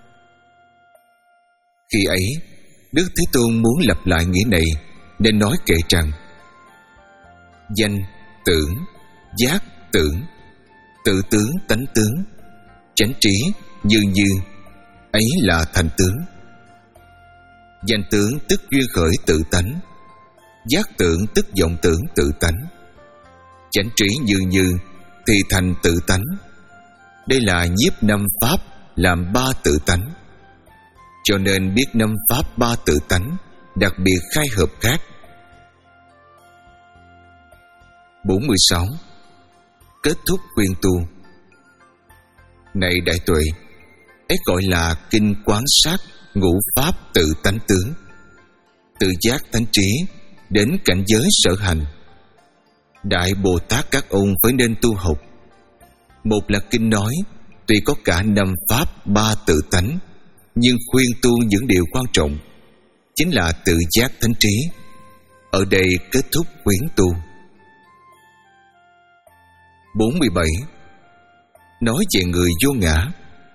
Khi ấy, Đức Thế Tôn muốn lặp lại nghĩa này, nên nói kệ rằng: danh, tưởng, giác, tưởng, tự tướng, tánh tướng, chánh trí, như như, ấy là thành tướng. Danh tướng tức duyên khởi tự tánh, giác tưởng tức vọng tưởng tự tánh, chánh trí như như thì thành tự tánh. Đây là nhiếp năm pháp làm ba tự tánh. Cho nên biết năm pháp ba tự tánh, đặc biệt khai hợp khác. bốn mươi sáu. Kết thúc khuyên tu. Này đại tuệ, ấy gọi là kinh quán sát ngũ pháp tự tánh tướng, tự giác thánh trí đến cảnh giới sở hành. Đại Bồ Tát các ông phải nên tu học. Một là kinh nói tuy có cả năm pháp ba tự tánh, nhưng khuyên tu những điều quan trọng, chính là tự giác thánh trí. Ở đây kết thúc khuyến tu. bốn mươi bảy. Nói về người vô ngã.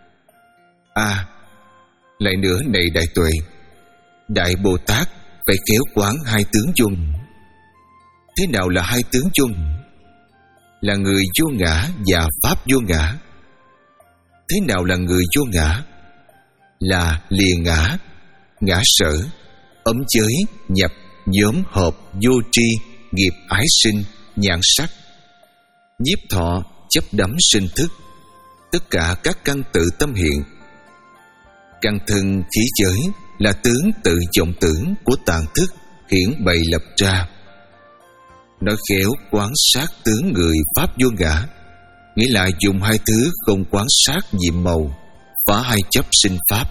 A. À, lại nữa này đại tuệ, Đại Bồ Tát phải khéo quán hai tướng vô ngã. Thế nào là hai tướng vô ngã? Là người vô ngã và pháp vô ngã. Thế nào là người vô ngã? Là lìa ngã, ngã sở, ấm giới, nhập, nhóm hợp, vô tri, nghiệp ái sinh, nhãn sắc, nhiếp thọ, chấp đắm sinh thức, tất cả các căn tự tâm hiện. Căn thân khí giới là tướng tự vọng tưởng của tạng thức hiển bày lập ra. Nói khéo quán sát tướng người pháp vô ngã, nghĩa là dùng hai thứ không quán sát nhiệm màu, phá hai chấp sinh pháp.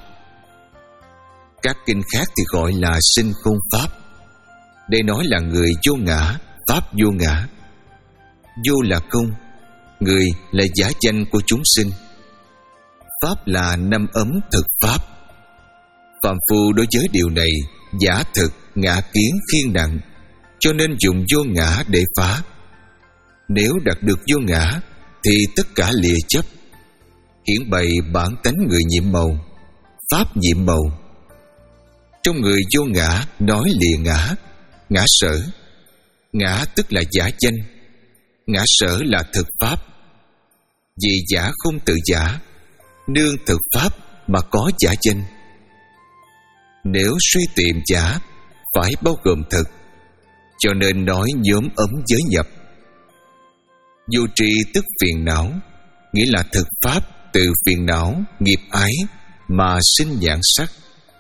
Các kinh khác thì gọi là sinh không pháp. Đây nói là người vô ngã, pháp vô ngã. Vô là không, người là giả danh của chúng sinh. Pháp là năm ấm thực pháp. Phàm phu đối với điều này giả thực, ngã kiến khiên nặng, cho nên dùng vô ngã để phá. Nếu đạt được vô ngã thì tất cả lìa chấp, hiển bày bản tánh người nhiệm màu, pháp nhiệm màu. Trong người vô ngã nói lìa ngã, ngã sở. Ngã tức là giả danh, ngã sở là thực pháp. Vì giả không tự giả, nương thực pháp mà có giả danh. Nếu suy tìm giả, phải bao gồm thực, cho nên nói nhóm ấm giới nhập. Vô tri tức phiền não, nghĩa là thực pháp từ phiền não, nghiệp ái mà sinh nhãn sắc,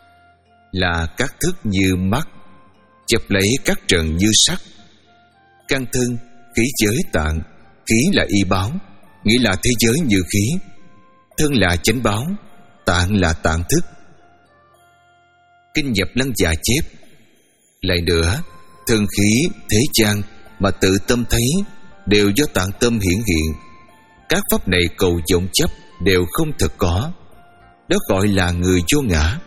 là các thức như mắt, chập lấy các trần như sắc. Căn thân, khí giới tạng, khí là y báo, nghĩa là thế giới như khí. Thân là chánh báo, tạng là tạng thức. Kinh Nhập Lăng Dạ chép: lại nữa, thân khí thế gian mà tự tâm thấy đều do tạng tâm hiển hiện. Các pháp này cầu vọng chấp đều không thực có. Đó gọi là người vô ngã.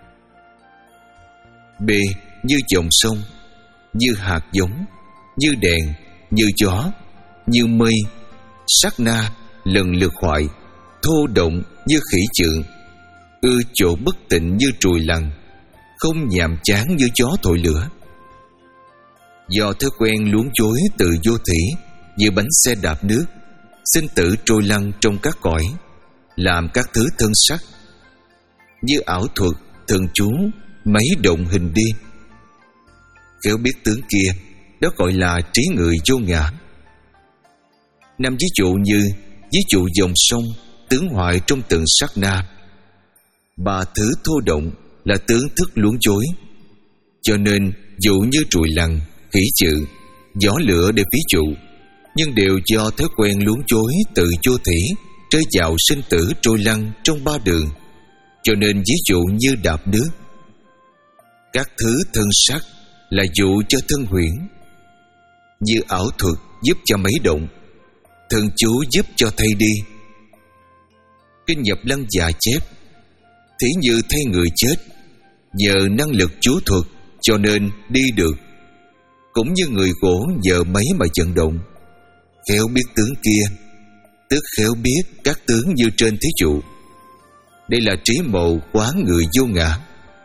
B. Như dòng sông, như hạt giống, như đèn, như gió, như mây, sát na, lần lượt hoại, thô động như khỉ chượng, ưa chỗ bất tịnh như trùi lằn, không nhàm chán như gió thổi lửa. Do thói quen luống chối từ vô thỉ, như bánh xe đạp nước, sinh tử trôi lăn trong các cõi, làm các thứ thân sắc. Như ảo thuật, thần chú, mấy động hình đi. Khéo biết tướng kia, đó gọi là trí người vô ngã. Năm ví dụ như ví dụ dòng sông tướng hoại trong từng sát na. Ba thứ thô động là tướng thức luống chối. Cho nên dụ như trùi lằn, khỉ chự, gió lửa để ví dụ, nhưng đều do thói quen luống chối tự vô thỉ, rơi vào sinh tử trôi lăn trong ba đường. Cho nên ví dụ như đạp nước. Các thứ thân sắc là dụ cho thân huyễn. Như ảo thuật giúp cho mấy động, thần chú giúp cho thay đi. Kinh Nhập Lăng Già chép: thí như thay người chết, nhờ năng lực chú thuật cho nên đi được. Cũng như người gỗ nhờ máy mà vận động. Khéo biết tướng kia, tức khéo biết các tướng như trên thí dụ. Đây là trí mộ quán người vô ngã.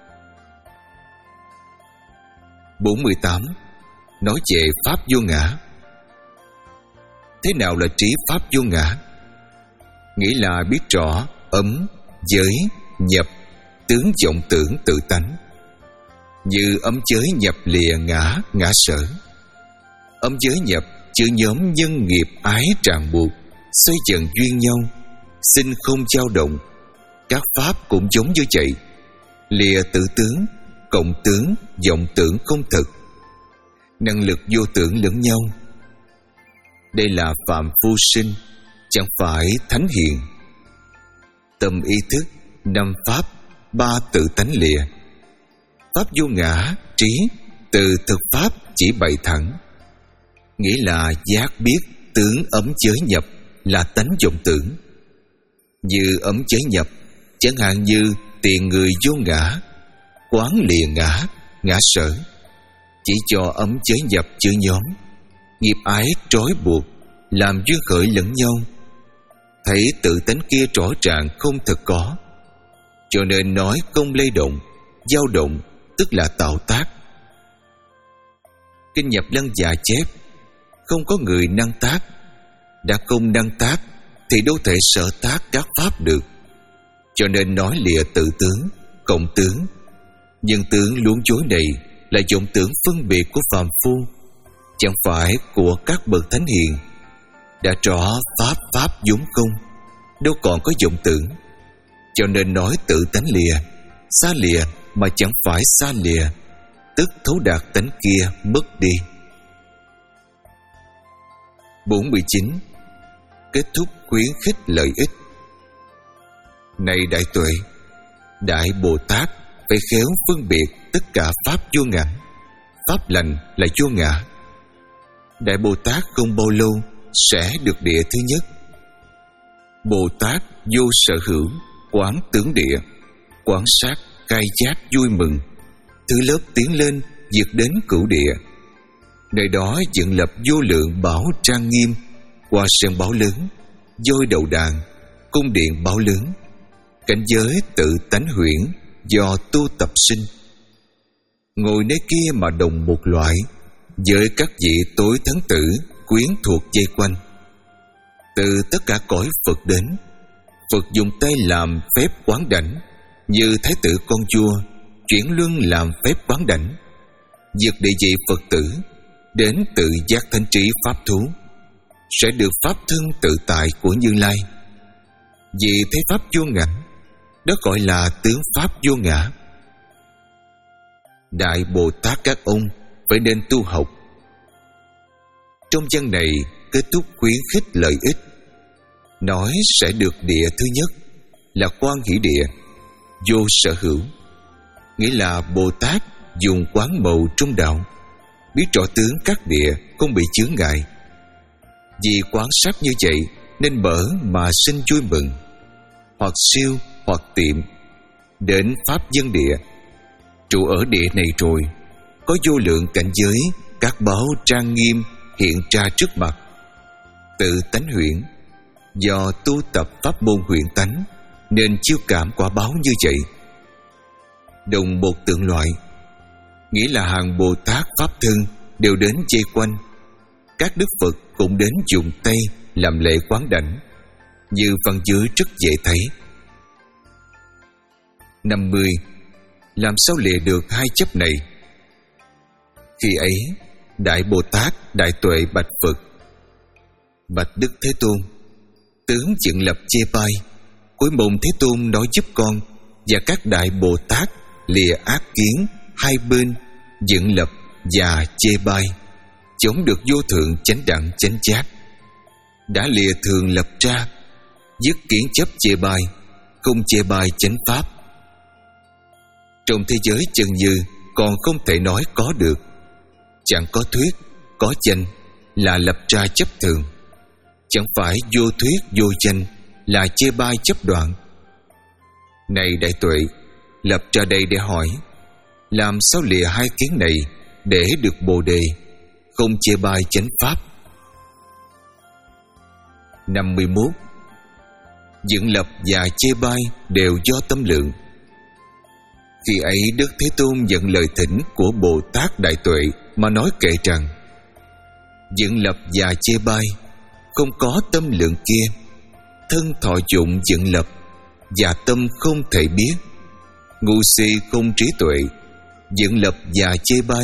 bốn mươi tám. Nói về pháp vô ngã. Thế nào là trí pháp vô ngã? Nghĩa là biết rõ ấm, giới, nhập, tướng vọng tưởng tự tánh. Như ấm giới nhập lìa ngã, ngã sở. Ấm giới nhập chữ nhóm nhân nghiệp ái ràng buộc, xoay dần duyên nhau, sinh không dao động. Các pháp cũng giống như vậy. Lìa tự tướng, cộng tướng, vọng tưởng không thực, năng lực vô tưởng lẫn nhau. Đây là phạm phu sinh, chẳng phải thánh hiền. Tâm ý thức, năm pháp, ba tự tánh lìa. Pháp vô ngã, trí, từ thực pháp chỉ bày thẳng. Nghĩa là giác biết tướng ấm giới nhập là tánh vọng tưởng. Như ấm giới nhập, chẳng hạn như tiền người vô ngã, quán lìa ngã, ngã sở. Chỉ cho ấm giới nhập chữ nhóm, nghiệp ái trói buộc, làm duyên khởi lẫn nhau. Thấy tự tánh kia rõ ràng không thực có, cho nên nói không lay động, dao động, tức là tạo tác. Kinh Nhập Lăng Già chép: không có người năng tác. Đã không năng tác thì đâu thể sở tác các pháp được. Cho nên nói lìa tự tướng, cộng tướng. Nhưng tướng luống chối này là vọng tưởng phân biệt của phàm phu, chẳng phải của các bậc thánh hiền. Đã rõ pháp pháp vốn không, đâu còn có vọng tưởng. Cho nên nói tự tánh lìa, xa lìa mà chẳng phải xa lìa, tức thấu đạt tánh kia mất đi. bốn mươi chín. Kết thúc khuyến khích lợi ích. Này đại tuệ, Đại Bồ Tát phải khéo phân biệt tất cả pháp vô ngã. Pháp lành là vô ngã. Đại Bồ Tát không bao lâu sẽ được địa thứ nhất. Bồ Tát vô sở hữu, quán tướng địa, quán sát, khai giác vui mừng. Thứ lớp tiến lên, diệt đến cửu địa. Nơi đó dựng lập vô lượng bảo trang nghiêm, hoa sen báo lớn, voi đầu đàn, cung điện báo lớn. Cảnh giới tự tánh huyễn do tu tập sinh. Ngồi nơi kia mà đồng một loại, với các vị tối thắng tử quyến thuộc dây quanh. Từ tất cả cõi Phật đến, Phật dùng tay làm phép quán đảnh. Như Thái tử con vua chuyển luân làm phép quán đảnh. Diệt địa vị Phật tử, đến tự giác thánh trí pháp thú, sẽ được pháp thân tự tại của Như Lai. Vì thấy pháp vô ngã, đó gọi là tướng pháp vô ngã. Đại Bồ Tát các ông phải nên tu học. Trong văn này kết thúc khuyến khích lợi ích. Nói sẽ được địa thứ nhất là quan hỷ địa, vô sở hữu. Nghĩa là Bồ Tát dùng quán màu trung đạo, biết rõ tướng các địa không bị chướng ngại. Vì quán sát như vậy nên mở mà sinh vui mừng, hoặc siêu hoặc tiệm đến pháp dân địa. Trụ ở địa này rồi, có vô lượng cảnh giới, các báo trang nghiêm hiện ra trước mặt. Tự tánh huyễn, do tu tập pháp môn huyễn tánh nên chiêu cảm quả báo như vậy. Đồng một tượng loại, nghĩa là hàng Bồ Tát pháp thân đều đến dây quanh. Các đức Phật cũng đến dùng tay làm lễ quán đảnh. như văn dưới rất dễ thấy. Năm mươi. Làm sao lìa được hai chấp này? Khi ấy, Đại Bồ Tát Đại Tuệ bạch Phật: Bạch Đức Thế Tôn, tướng Dựng Lập chê bai, cúi mong Thế Tôn nói giúp con và các Đại Bồ Tát lìa ác kiến hai bên Dựng Lập và chê bai, chống được vô thượng chánh đẳng chánh giác. Đã lìa thường lập ra, dứt kiến chấp chê bai, không chê bai chánh pháp. Trong thế giới chân như còn không thể nói có được. Chẳng có thuyết, có chánh là lập ra chấp thường. Chẳng phải vô thuyết vô chánh là chê bai chấp đoạn. Này Đại Tuệ, lập ra đây để hỏi: làm sao lìa hai kiến này để được Bồ đề, không chê bai chánh pháp? Năm mươi mốt. Dựng lập và chê bai đều do tâm lượng. Khi ấy Đức Thế Tôn nhận lời thỉnh của Bồ Tát Đại Tuệ mà nói kệ rằng: Dựng lập và chê bai không có tâm lượng kia, thân thọ dụng dựng lập và tâm không thể biết, ngu si không trí tuệ, dựng lập và chê bai.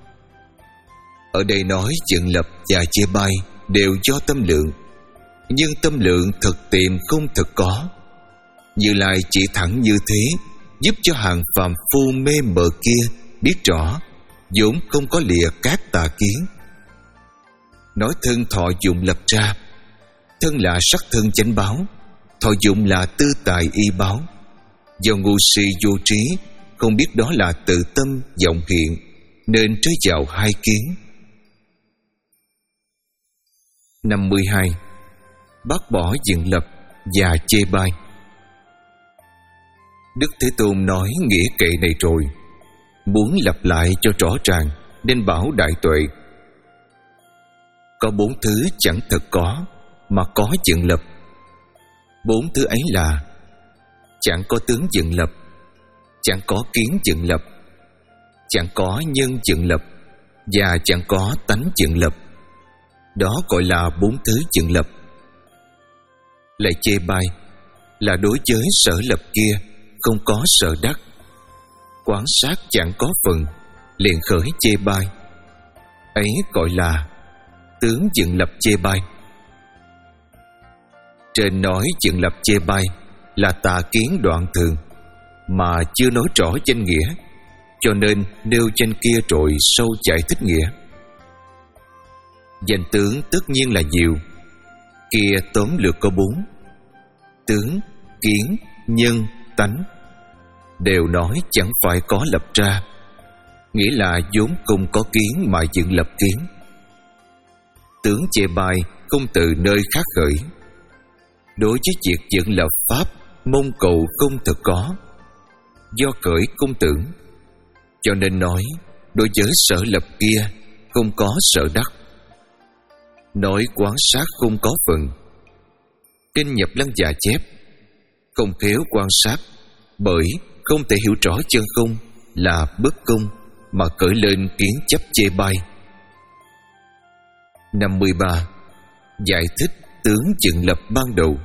Ở đây nói dựng lập và chê bai đều do tâm lượng, nhưng tâm lượng thực tiệm không thực có. Như Lai chỉ thẳng như thế, giúp cho hàng phàm phu mê mờ kia biết rõ vốn không có lìa các tà kiến. Nói thân thọ dụng lập ra, thân là sắc thân chánh báo, thọ dụng là tư tài y báo. Do ngu si vô trí, không biết đó là tự tâm vọng hiện, nên rơi vào hai kiến. Năm mươi hai. Bác bỏ dựng lập và chê bai. Đức Thế Tôn nói nghĩa kệ này rồi, muốn lặp lại cho rõ ràng nên bảo Đại Tuệ: có bốn thứ chẳng thật có mà có dựng lập. Bốn thứ ấy là: chẳng có tướng dựng lập, chẳng có kiến dựng lập, chẳng có nhân dựng lập, và chẳng có tánh dựng lập. Đó gọi là bốn thứ dựng lập. Lại chê bai là đối với sở lập kia không có sở đắc. Quán sát chẳng có phần, liền khởi chê bai. Ấy gọi là tướng dựng lập chê bai. Trên nói dựng lập chê bai là tà kiến đoạn thường, mà chưa nói rõ danh nghĩa, cho nên nêu danh kia rồi sâu giải thích nghĩa. Danh tướng tất nhiên là nhiều, kia tóm lược có bốn: tướng, kiến, nhân, tánh. Đều nói chẳng phải có lập ra, nghĩa là vốn không có kiến mà dựng lập kiến. Tướng chê bai không từ nơi khác khởi. Đối với việc dựng lập pháp, mong cầu không thực có, do khởi không tưởng, cho nên nói đối với sở lập kia không có sở đắc. Nói quán sát không có phần. Kinh Nhập Lăng Già chép: không khéo quan sát, bởi không thể hiểu rõ chân không là bất công, mà khởi lên kiến chấp chê bai. Năm mươi ba. Giải thích tướng dựng lập ban đầu.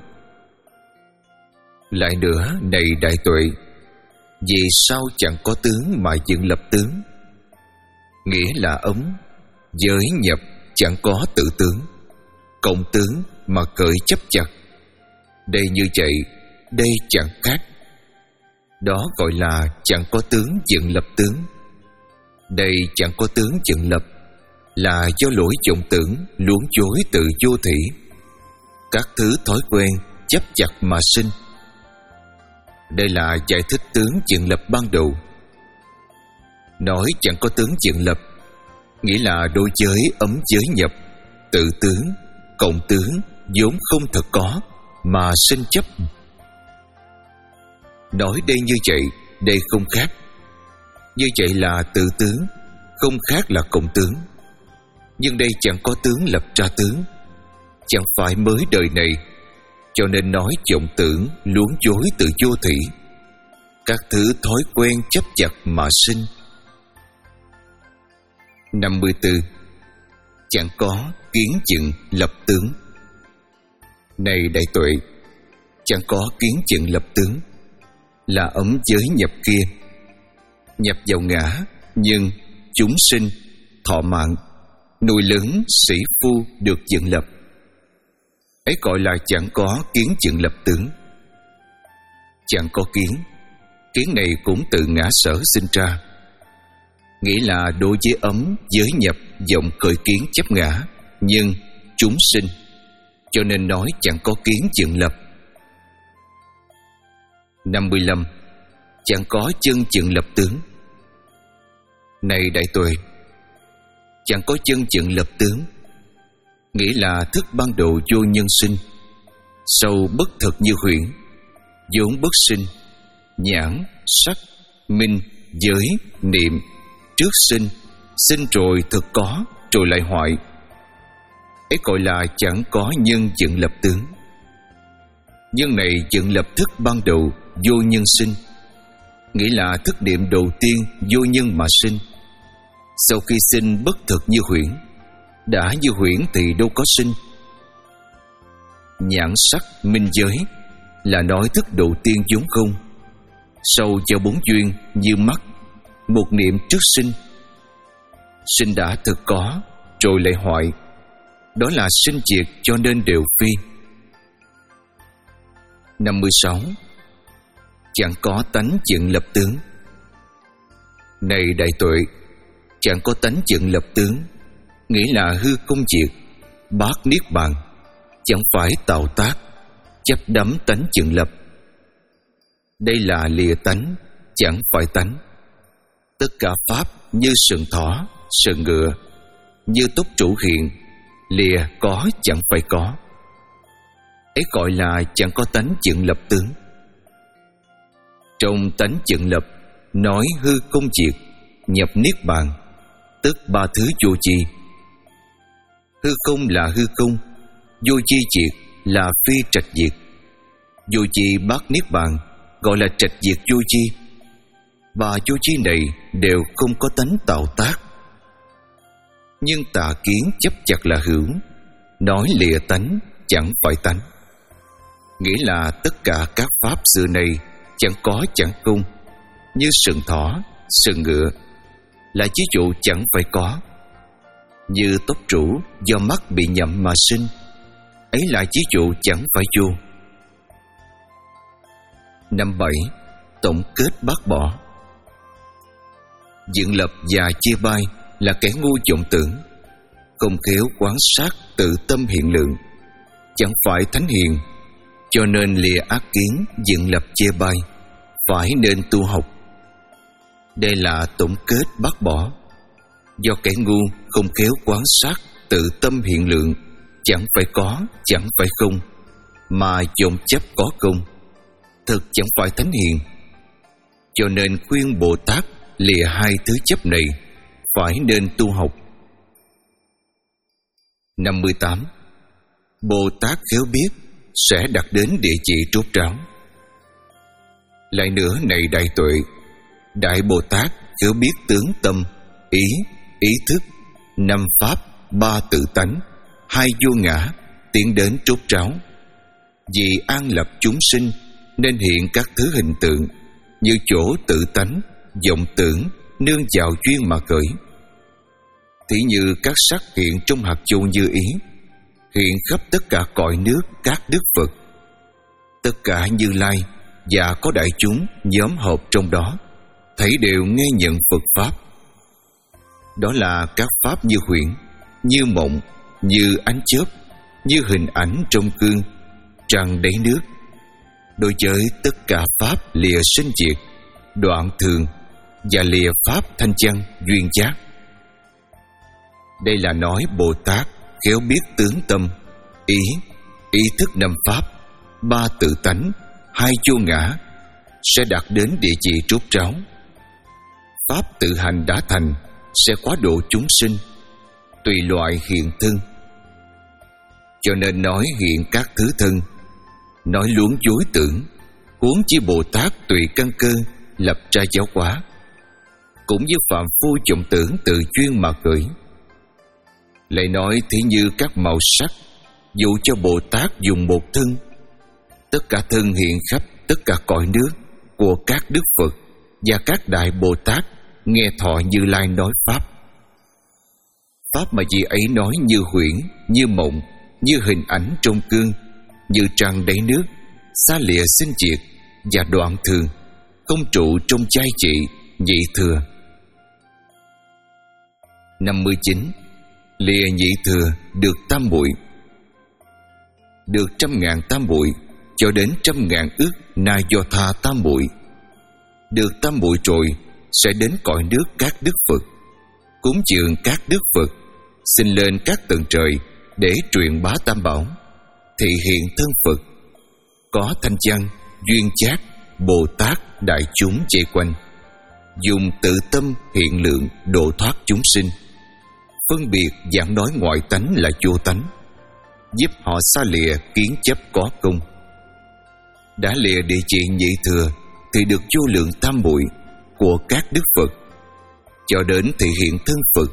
Lại nữa, này Đại Tuệ, vì sao chẳng có tướng mà dựng lập tướng? Nghĩa là ấm, giới nhập chẳng có tự tướng, cộng tướng mà khởi chấp chặt. Đây như vậy, đây chẳng khác. Đó gọi là chẳng có tướng dựng lập tướng. Đây chẳng có tướng dựng lập là do lỗi vọng tưởng luống chối từ vô thỉ, các thứ thói quen chấp chặt mà sinh. Đây là giải thích tướng dựng lập ban đầu. Nói chẳng có tướng dựng lập, nghĩa là đối với ấm giới nhập, tự tướng, cộng tướng vốn không thật có mà sinh chấp. Nói đây như vậy, đây không khác. Như vậy là tự tướng, không khác là cộng tướng. Nhưng đây chẳng có tướng lập ra tướng, chẳng phải mới đời này, cho nên nói vọng tưởng luống chối từ vô thỉ, các thứ thói quen chấp chặt mà sinh. Năm mươi tư. Chẳng có kiến dựng lập tướng. Này Đại Tuệ, chẳng có kiến chừng lập tướng, là ấm giới nhập kia. Nhập vào ngã, nhưng chúng sinh, thọ mạng, nuôi lớn sĩ phu được dựng lập. Ấy gọi là chẳng có kiến chừng lập tướng. Chẳng có kiến, kiến này cũng từ ngã sở sinh ra, nghĩa là đối với ấm giới nhập vọng khởi kiến chấp ngã, nhưng chúng sinh, cho nên nói chẳng có kiến chừng lập. Năm mươi lăm. Chẳng có chân chừng lập tướng. Này đại tuệ, chẳng có chân chừng lập tướng, nghĩa là thức ban đầu vô nhân sinh, sau bất thực như huyễn, vốn bất sinh, nhãn, sắc, minh, giới, niệm, trước sinh, sinh rồi thực có, rồi lại hoại. Ấy gọi là chẳng có nhân dựng lập tướng. Nhân này dựng lập thức ban đầu vô nhân sinh, nghĩa là thức niệm đầu tiên vô nhân mà sinh. Sau khi sinh bất thực như huyễn, đã như huyễn thì đâu có sinh. Nhãn sắc minh giới là nói thức đầu tiên vốn không, sau do bốn duyên như mắt, một niệm trước sinh. Sinh đã thực có, rồi lại hoại, đó là sinh diệt, cho nên đều phi. Năm mươi sáu. Chẳng có tánh dựng lập tướng. Này đại tuệ, chẳng có tánh dựng lập tướng, nghĩa là hư không diệt, bát niết bàn, chẳng phải tạo tác, chấp đắm tánh dựng lập. Đây là lìa tánh, chẳng phải tánh. Tất cả pháp như sừng thỏ, sừng ngựa, như túc trụ hiện, lìa có chẳng phải có. Ấy gọi là chẳng có tánh dựng lập tướng. Trong tánh dựng lập nói hư không diệt, nhập niết bàn, tức ba thứ vô chi. Hư không là hư không, vô chi diệt là phi trạch diệt. Vô chi bát niết bàn gọi là trạch diệt vô chi. Và vô chi này đều không có tánh tạo tác. Nhưng tà kiến chấp chặt là hữu, nói lìa tánh chẳng phải tánh, nghĩa là tất cả các pháp xưa này chẳng có chẳng không, như sừng thỏ, sừng ngựa là ví dụ chẳng phải có. Như tóc trũ do mắt bị nhậm mà sinh, ấy là ví dụ chẳng phải vô. Năm bảy. Tổng kết bác bỏ. Dựng lập và chia bai là kẻ ngu vọng tưởng, không khéo quán sát tự tâm hiện lượng, chẳng phải thánh hiền, cho nên lìa ác kiến dựng lập chia bai, phải nên tu học. Đây là tổng kết bác bỏ. Do kẻ ngu không khéo quán sát tự tâm hiện lượng, chẳng phải có, chẳng phải không, mà vọng chấp có không, thực chẳng phải thánh hiền. Cho nên khuyên Bồ Tát lìa hai thứ chấp này, phải nên tu học. Năm mươi tám. Bồ Tát khéo biết sẽ đạt đến địa chỉ rốt ráo. Lại nữa này đại tuệ, Đại Bồ Tát khéo biết tướng tâm, ý, ý thức, năm pháp, ba tự tánh, hai vô ngã, tiến đến rốt ráo. Vì an lập chúng sinh nên hiện các thứ hình tượng, như chỗ tự tánh, vọng tưởng, nương vào duyên mà khởi. Thí như các sắc hiện trong hạt châu như ý, hiện khắp tất cả cõi nước các đức Phật. Tất cả Như Lai và có đại chúng nhóm họp trong đó, thấy đều nghe nhận Phật pháp. Đó là các pháp như huyễn, như mộng, như ánh chớp, như hình ảnh trong gương, tràn đầy nước. Đối với tất cả pháp lìa sinh diệt, đoạn thường và lìa pháp thanh văn duyên giác. Đây là nói Bồ Tát khéo biết tướng tâm, ý, ý thức năm pháp, ba tự tánh, hai vô ngã, sẽ đạt đến địa chỉ rốt ráo. Pháp tự hành đã thành, sẽ quá độ chúng sinh, tùy loại hiện thân. Cho nên nói hiện các thứ thân, nói luống dối tưởng, huống chi Bồ Tát tùy căn cơ lập ra giáo hóa, cũng như phạm phu vọng tưởng tự chuyên mà khởi. Lại nói thí như các màu sắc, dụ cho Bồ Tát dùng một thân, tất cả thân hiện khắp tất cả cõi nước của các đức Phật và các đại Bồ Tát nghe thọ Như Lai nói pháp. Pháp mà vị ấy nói như huyễn, như mộng, như hình ảnh trong gương, như trăng đáy nước, xa lìa sinh diệt và đoạn thường, không trụ trong chai trị, nhị thừa. Năm mươi chín. Lìa nhị thừa được tam muội. Được trăm ngàn tam muội cho đến trăm ngàn ức na do tha tam muội. Được tam muội rồi sẽ đến cõi nước các đức Phật, cúng dường các đức Phật, xin lên các tầng trời để truyền bá tam bảo, thị hiện thân Phật, có thanh văn, duyên giác, Bồ Tát đại chúng vây quanh, dùng tự tâm hiện lượng độ thoát chúng sinh, phân biệt giảng nói ngoại tánh là vô tánh, giúp họ xa lìa kiến chấp có công. Đã lìa địa chỉ nhị thừa thì được vô lượng tam muội của các đức Phật, cho đến thị hiện thân Phật.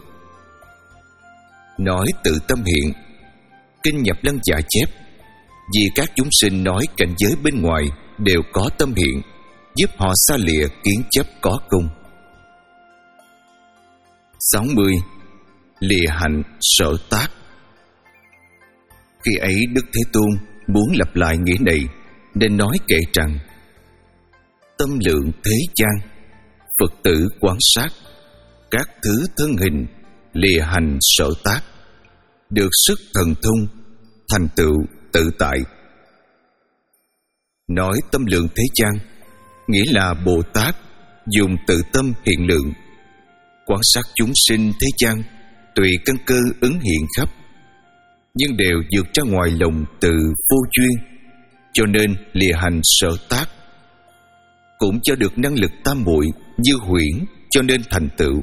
Nói tự tâm hiện. Kinh Nhập Lăng Dạ chép: vì các chúng sinh nói cảnh giới bên ngoài đều có tâm hiện, giúp họ xa lìa kiến chấp có công. Sáu mươi. Lìa hạnh sở tác. Khi ấy Đức Thế Tôn muốn lặp lại nghĩa này nên nói kệ rằng: tâm lượng thế gian, Phật tử quan sát các thứ thân hình, lìa hành sở tác, được sức thần thông, thành tựu tự tại. Nói tâm lượng thế gian nghĩa là Bồ Tát dùng tự tâm hiện lượng, quan sát chúng sinh thế gian tùy căn cơ ứng hiện khắp, nhưng đều vượt ra ngoài lòng từ vô duyên, cho nên lìa hành sở tác. Cũng cho được năng lực tam muội như huyễn, cho nên thành tựu.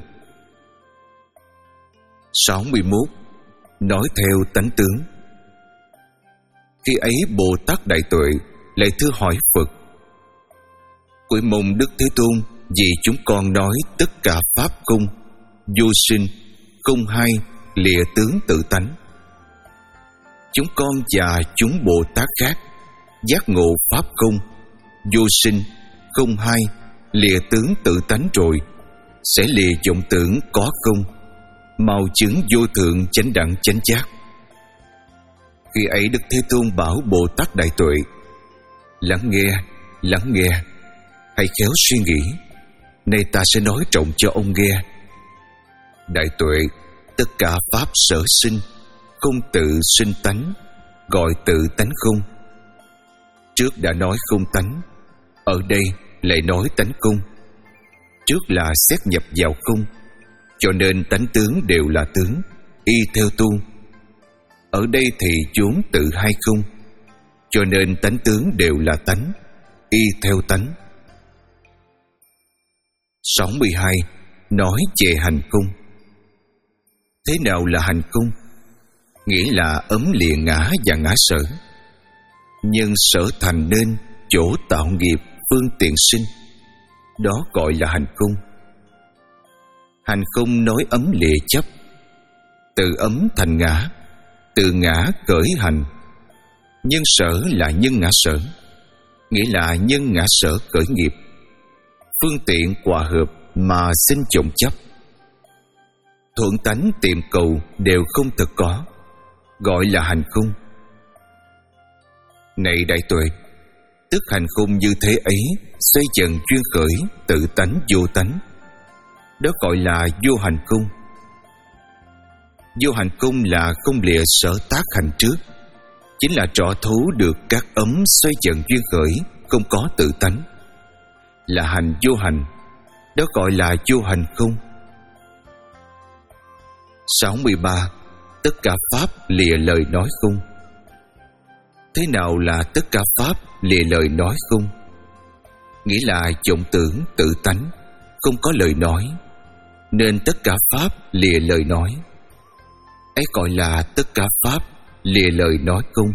Sáu mươi mốt. Nói theo tánh tướng. Khi ấy Bồ Tát Đại Tuệ lại thưa hỏi Phật: Cội mong Đức Thế Tôn vì chúng con nói tất cả pháp không, vô sinh, không hai, lìa tướng tự tánh. Chúng con và chúng Bồ Tát khác giác ngộ pháp không, vô sinh, không hai, lìa tướng tự tánh rồi sẽ lìa vọng tưởng có không, mau chứng vô thượng chánh đẳng chánh giác. Khi ấy Đức Thế Tôn bảo Bồ Tát Đại Tuệ: lắng nghe, lắng nghe, hãy khéo suy nghĩ, nay ta sẽ nói rộng cho ông nghe. Đại Tuệ, tất cả pháp sở sinh không tự sinh tánh, gọi tự tánh không. Trước đã nói không tánh, ở đây lại nói tánh không. Trước là xét nhập vào không, cho nên tánh tướng đều là tướng, y theo tu. Ở đây thì vốn tự hai không, cho nên tánh tướng đều là tánh, y theo tánh. Sáu mươi hai. Nói về hành không. Thế nào là hành không? Nghĩa là ấm lìa ngã và ngã sở, nhân sở thành nên chỗ tạo nghiệp phương tiện sinh, đó gọi là hành không. Hành không nói ấm lìa chấp, từ ấm thành ngã, từ ngã cởi hành. Nhân sở là nhân ngã sở, nghĩa là nhân ngã sở cởi nghiệp, phương tiện hòa hợp mà sinh chủng chấp. Thuận tánh tìm cầu đều không thực có, gọi là hành không. Này Đại Tuệ, tức hành không như thế ấy xoay dần duyên khởi tự tánh vô tánh, đó gọi là vô hành không. Vô hành không là không lìa sở tác hành trước, chính là trọ thú được các ấm xoay dần duyên khởi không có tự tánh, là hành vô hành, đó gọi là vô hành không. Sáu mươi ba. Tất cả pháp lìa lời nói không. Thế nào là tất cả pháp lìa lời nói không? Nghĩa là vọng tưởng tự tánh, không có lời nói, nên tất cả pháp lìa lời nói. Ấy gọi là tất cả pháp lìa lời nói không.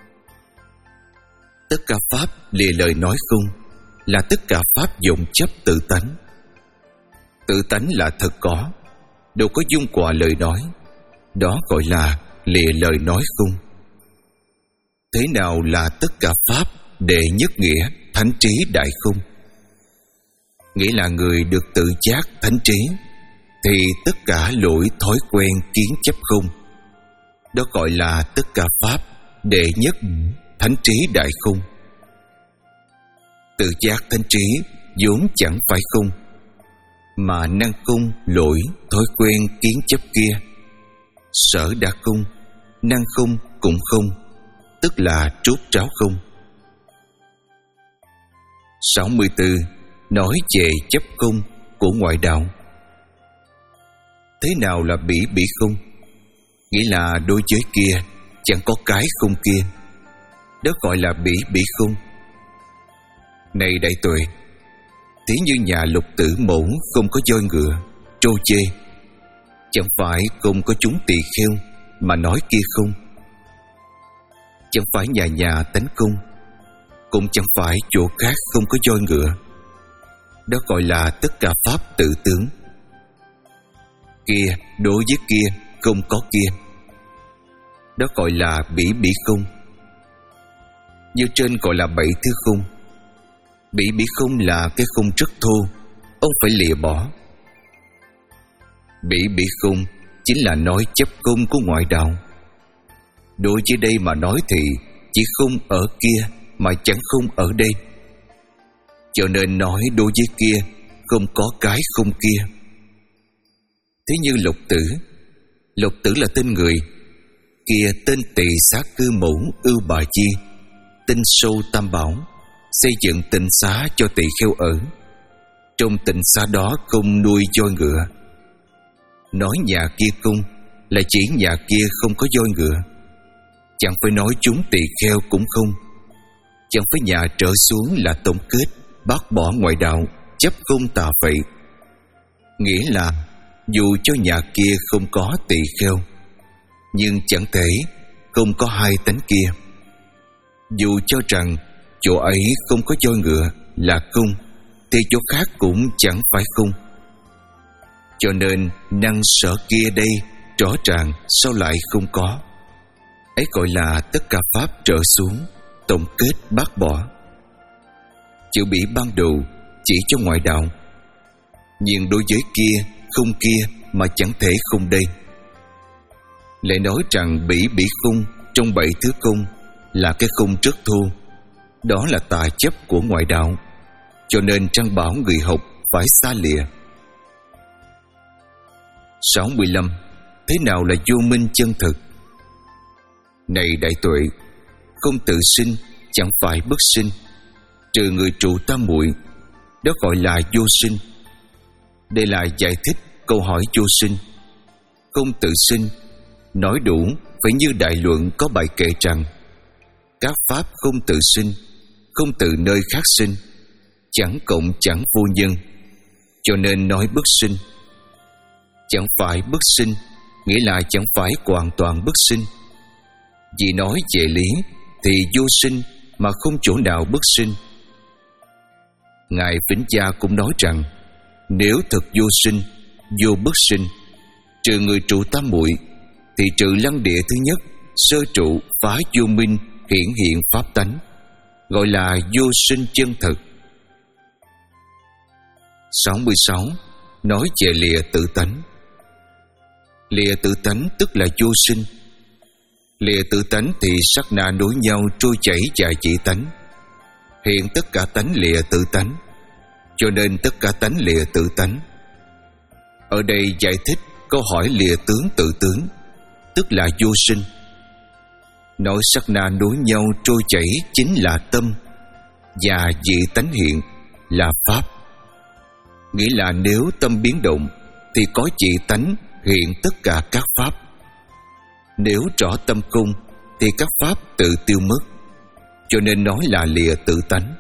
Tất cả pháp lìa lời nói không là tất cả pháp vọng chấp tự tánh. Tự tánh là thật có, đâu có dung quà lời nói, đó gọi là lìa lời nói không. Thế nào là tất cả pháp đệ nhất nghĩa thánh trí đại không. Nghĩa là người được tự giác thánh trí thì tất cả lỗi thói quen kiến chấp không. Đó gọi là tất cả pháp đệ nhất thánh trí đại không. Tự giác thánh trí vốn chẳng phải không, mà năng không lỗi thói quen kiến chấp kia. Sở đã không, năng không cũng không, tức là trút ráo không. sáu mươi tư. Nói về chấp không của ngoại đạo. Thế nào là bỉ bỉ không? Nghĩa là đối với kia chẳng có cái không kia. Đó gọi là bỉ bỉ không. Này đại tuệ, thí như nhà Lục Tử Mẫu không có voi ngựa, trô chê, chẳng phải không có chúng tỳ kheo mà nói kia không. Chẳng phải nhà nhà tánh không, cũng chẳng phải chỗ khác không có voi ngựa. Đó gọi là tất cả pháp tự tướng. Kia đối với kia không có kia. Đó gọi là bỉ bỉ không. Như trên gọi là bảy thứ không. Bỉ bỉ không là cái không rất thô, ông phải lìa bỏ. Bỉ bỉ không chính là nói chấp không của ngoại đạo. Đối với đây mà nói thì chỉ không ở kia mà chẳng không ở đây. Cho nên nói đối với kia không có cái không kia. Thế như Lục Tử, Lục Tử là tên người, kia tên Tỳ Xá Cư Mẫu Ưu Bà Chi, tinh sâu tam bảo, xây dựng tịnh xá cho tỳ kheo ở. Trong tịnh xá đó không nuôi voi ngựa. Nói nhà kia không là chỉ nhà kia không có voi ngựa. Chẳng phải nói chúng tỳ kheo cũng không. Chẳng phải nhà trở xuống là tổng kết bác bỏ ngoại đạo, chấp không tà vậy. Nghĩa là dù cho nhà kia không có tỳ kheo, nhưng chẳng thể không có hai tánh kia. Dù cho rằng chỗ ấy không có voi ngựa là không, thì chỗ khác cũng chẳng phải không. Cho nên năng sở kia đây rõ ràng sao lại không có. Ấy gọi là tất cả pháp trở xuống, tổng kết bác bỏ. Chữ bỉ ban đầu chỉ cho ngoại đạo, nhưng đối với kia không kia mà chẳng thể không đây. Lại nói rằng bỉ bỉ không trong bảy thứ không là cái không rất thô. Đó là tà chấp của ngoại đạo, cho nên Trang bảo người học phải xa lìa. sáu mươi lăm. Thế nào là vô minh chân thực? Này đại tuệ, không tự sinh chẳng phải bất sinh, trừ người trụ tam muội, đó gọi là vô sinh. Đây là giải thích câu hỏi vô sinh. Không tự sinh nói đủ phải như đại luận có bài kệ rằng: các pháp không tự sinh, không từ nơi khác sinh, chẳng cộng chẳng vô nhân, cho nên nói bất sinh. Chẳng phải bất sinh nghĩa là chẳng phải hoàn toàn bất sinh. Vì nói về lý thì vô sinh mà không chỗ nào bất sinh. Ngài Vĩnh Gia cũng nói rằng nếu thực vô sinh, vô bất sinh, trừ người trụ tam muội, thì trừ lăng địa thứ nhất, sơ trụ phá vô minh, hiển hiện pháp tánh, gọi là vô sinh chân thực. sáu mươi sáu. Nói về lìa tự tánh. Lìa tự tánh tức là vô sinh. Lìa tự tánh thì sát na nối nhau trôi chảy và chỉ tánh. Hiện tất cả tánh lìa tự tánh, cho nên tất cả tánh lìa tự tánh. Ở đây giải thích câu hỏi lìa tướng tự tướng, tức là vô sinh. Nói sát na nối nhau trôi chảy chính là tâm, và dị tánh hiện là pháp. Nghĩa là nếu tâm biến động thì có dị tánh hiện tất cả các pháp. Nếu rõ tâm không thì các pháp tự tiêu mất, cho nên nói là lìa tự tánh.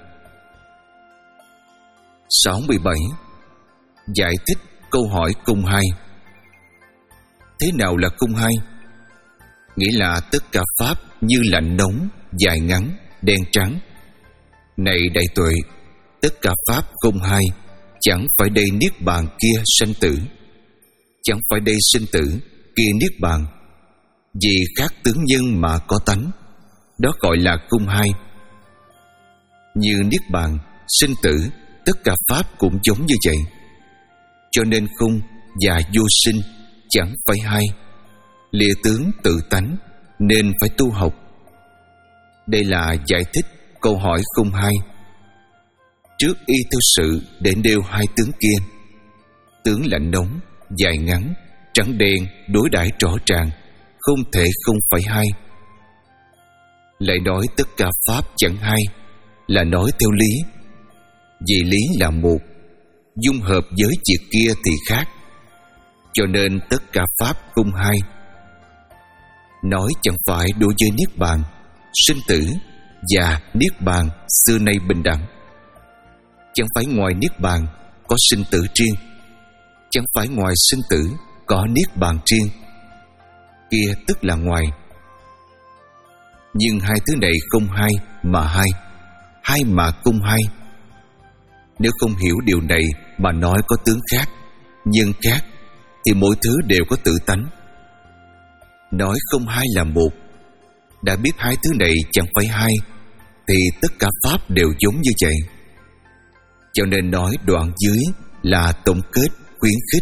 sáu mươi bảy. Giải thích câu hỏi cung hai. Thế nào là cung hai? Nghĩa là tất cả pháp như lạnh nóng, dài ngắn, đen trắng. Này đại tuệ, tất cả pháp không hai, chẳng phải đây niết bàn kia sanh tử, chẳng phải đây sinh tử, kia niết bàn. Vì khác tướng nhân mà có tánh, đó gọi là cung hai. Như niết bàn, sinh tử, tất cả pháp cũng giống như vậy. Cho nên không và vô sinh chẳng phải hai, lìa tướng tự tánh nên phải tu học. Đây là giải thích câu hỏi không hai. Trước y theo sự để nêu hai tướng kia: tướng lạnh nóng, dài ngắn, trắng đen, đối đãi rõ ràng, không thể không phải hai. Lại nói tất cả pháp chẳng hai, là nói theo lý. Vì lý là một, dung hợp với việc kia thì khác, cho nên tất cả pháp không hai. Nói chẳng phải đối với niết bàn, sinh tử và niết bàn xưa nay bình đẳng. Chẳng phải ngoài niết bàn có sinh tử riêng, chẳng phải ngoài sinh tử có niết bàn riêng. Kia tức là ngoài. Nhưng hai thứ này không hai mà hai, hai mà không hai. Nếu không hiểu điều này mà nói có tướng khác, nhân khác, thì mỗi thứ đều có tự tánh. Nói không hai là một, đã biết hai thứ này chẳng phải hai, thì tất cả pháp đều giống như vậy. Cho nên nói đoạn dưới là tổng kết khuyến khích.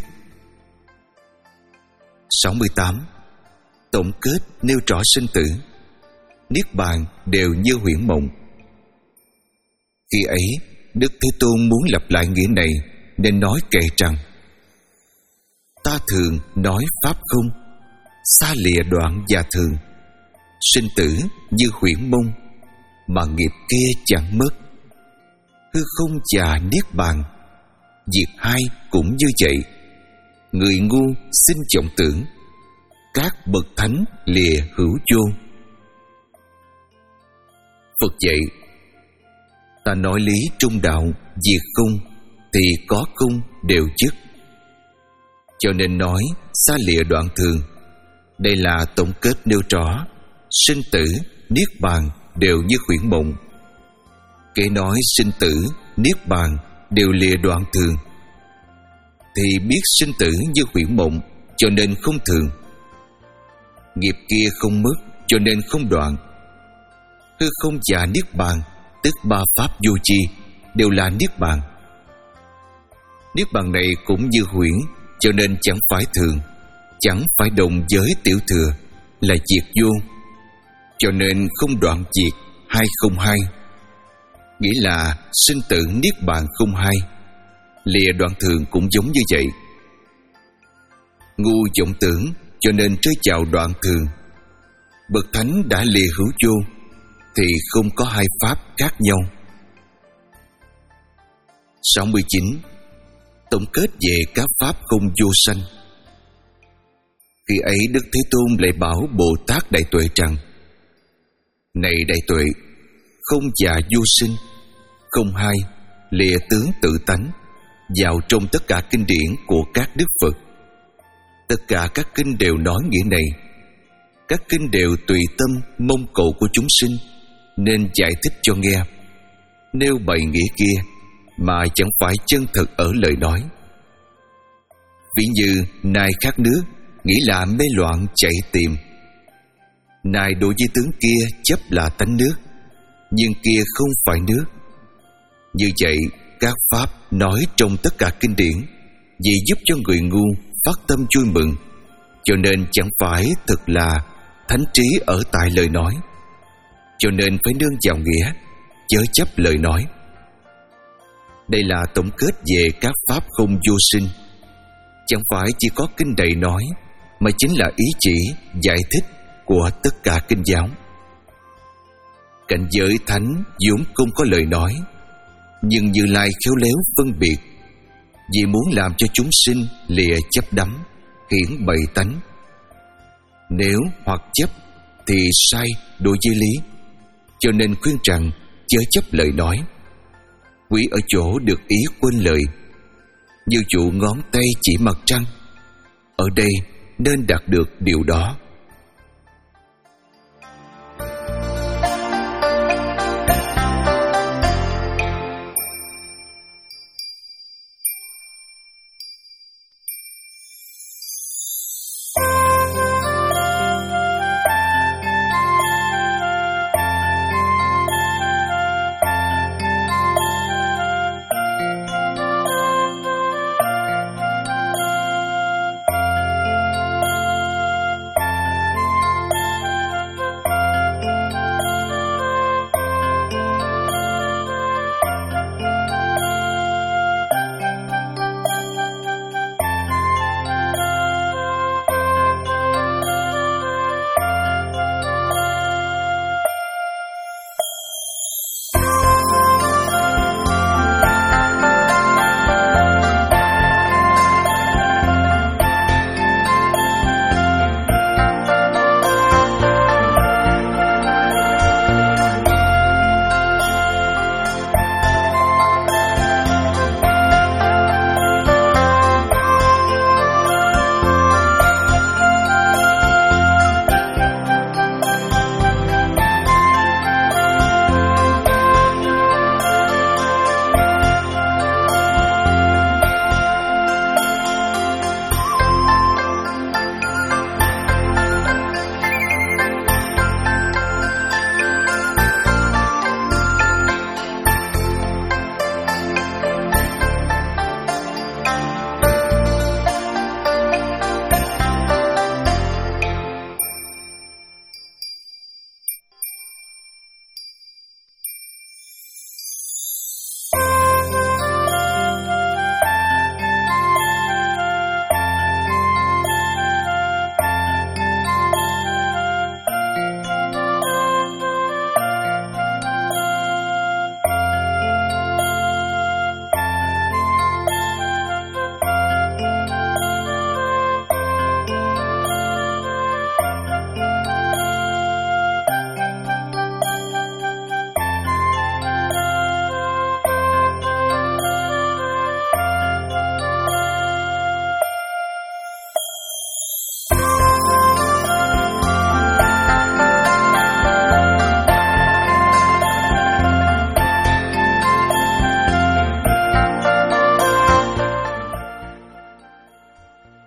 sáu mươi tám. Tổng kết nêu rõ sinh tử, niết bàn đều như huyễn mộng. Khi ấy Đức Thế Tôn muốn lặp lại nghĩa này nên nói kệ rằng: ta thường nói pháp không, xa lìa đoạn và thường, sinh tử như huyễn mông, mà nghiệp kia chẳng mất. Hư không và niết bàn, việc hai cũng như vậy. Người ngu xin vọng tưởng, các bậc thánh lìa hữu vô. Phật dạy: ta nói lý trung đạo, việc không thì có không đều dứt. Cho nên nói xa lìa đoạn thường. Đây là tổng kết nêu rõ sinh tử, niết bàn đều như huyễn mộng. Kể nói sinh tử, niết bàn đều lìa đoạn thường, thì biết sinh tử như huyễn mộng, cho nên không thường. Nghiệp kia không mất, cho nên không đoạn. Hư không và niết bàn, tức ba pháp vô tri, đều là niết bàn. Niết bàn này cũng như huyễn, cho nên chẳng phải thường, chẳng phải đồng với tiểu thừa, là diệt vô. Cho nên không đoạn diệt, hai không hai. Nghĩa là sinh tử niết bàn không hai, lìa đoạn thường cũng giống như vậy. Ngu vọng tưởng, cho nên rơi vào đoạn thường. Bậc thánh đã lìa hữu vô, thì không có hai pháp khác nhau. sáu mươi chín. Tổng kết về các pháp không vô sanh. Khi ấy Đức Thế Tôn lại bảo Bồ Tát Đại Tuệ rằng: này Đại Tuệ, không và vô sinh, không hai, lìa tướng tự tánh, vào trong tất cả kinh điển của các đức Phật. Tất cả các kinh đều nói nghĩa này. Các kinh đều tùy tâm mong cầu của chúng sinh, nên giải thích cho nghe, nêu bày nghĩa kia, mà chẳng phải chân thực ở lời nói. Ví như nai khát nước, nghĩ là mê loạn chạy tìm. Nai đối với tướng kia chấp là tánh nước, nhưng kia không phải nước. Như vậy các pháp nói trong tất cả kinh điển, vì giúp cho người ngu phát tâm vui mừng, cho nên chẳng phải thực là thánh trí ở tại lời nói. Cho nên phải nương vào nghĩa, chớ chấp lời nói. Đây là tổng kết về các pháp không vô sinh. Chẳng phải chỉ có kinh đầy nói, mà chính là ý chỉ, giải thích của tất cả kinh giáo. Cảnh giới thánh vốn không có lời nói, nhưng Như Lai khéo léo phân biệt, vì muốn làm cho chúng sinh lìa chấp đắm, hiển bày tánh. Nếu hoặc chấp thì sai đối với lý, cho nên khuyên rằng chớ chấp lời nói. Quý ở chỗ được ý quên lời, như dụ ngón tay chỉ mặt trăng. Ở đây nên đạt được điều đó.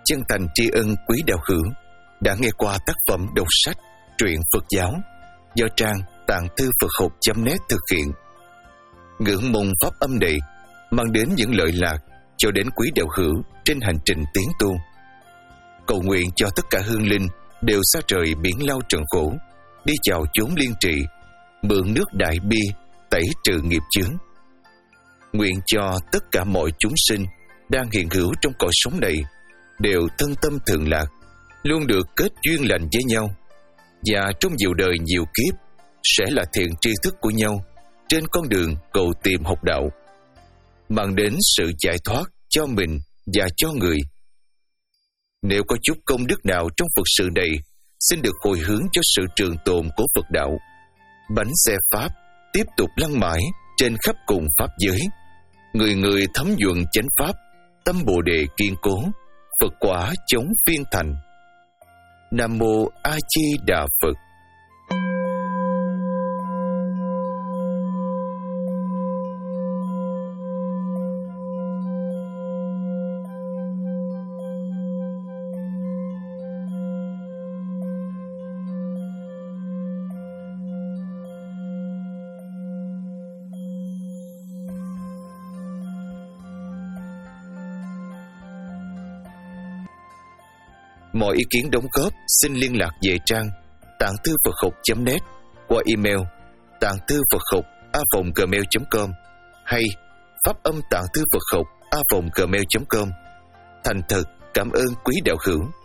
chân thành tri ân quý đạo hữu đã nghe qua tác phẩm đọc sách truyện Phật giáo do trang tạng thư Phật học chấm net thực hiện. Ngưỡng mong pháp âm này mang đến những lợi lạc cho đến quý đạo hữu trên hành trình tiến tu. Cầu nguyện cho tất cả hương linh đều xa trời biển lao trần khổ, đi chào chốn liên trị, mượn nước đại bi tẩy trừ nghiệp chướng. Nguyện cho tất cả mọi chúng sinh đang hiện hữu trong cõi sống này đều thân tâm thường lạc, luôn được kết duyên lành với nhau, và trong nhiều đời nhiều kiếp sẽ là thiện tri thức của nhau trên con đường cầu tìm học đạo, mang đến sự giải thoát cho mình và cho người. Nếu có chút công đức nào trong Phật sự này, xin được hồi hướng cho sự trường tồn của Phật đạo. Bánh xe Pháp tiếp tục lăn mãi trên khắp cùng Pháp giới, người người thấm nhuận chánh Pháp, tâm Bồ Đề kiên cố, Phật quả chống phiên thành. Nam Mô A Di Đà Phật. Mọi ý kiến đóng góp xin liên lạc về trang tạng thư Phật học chấm net qua email tạng thư Phật học a vòng gmail chấm com hay pháp âm tạng thư Phật học a vòng gmail chấm com. Thành thật cảm ơn quý đạo hữu.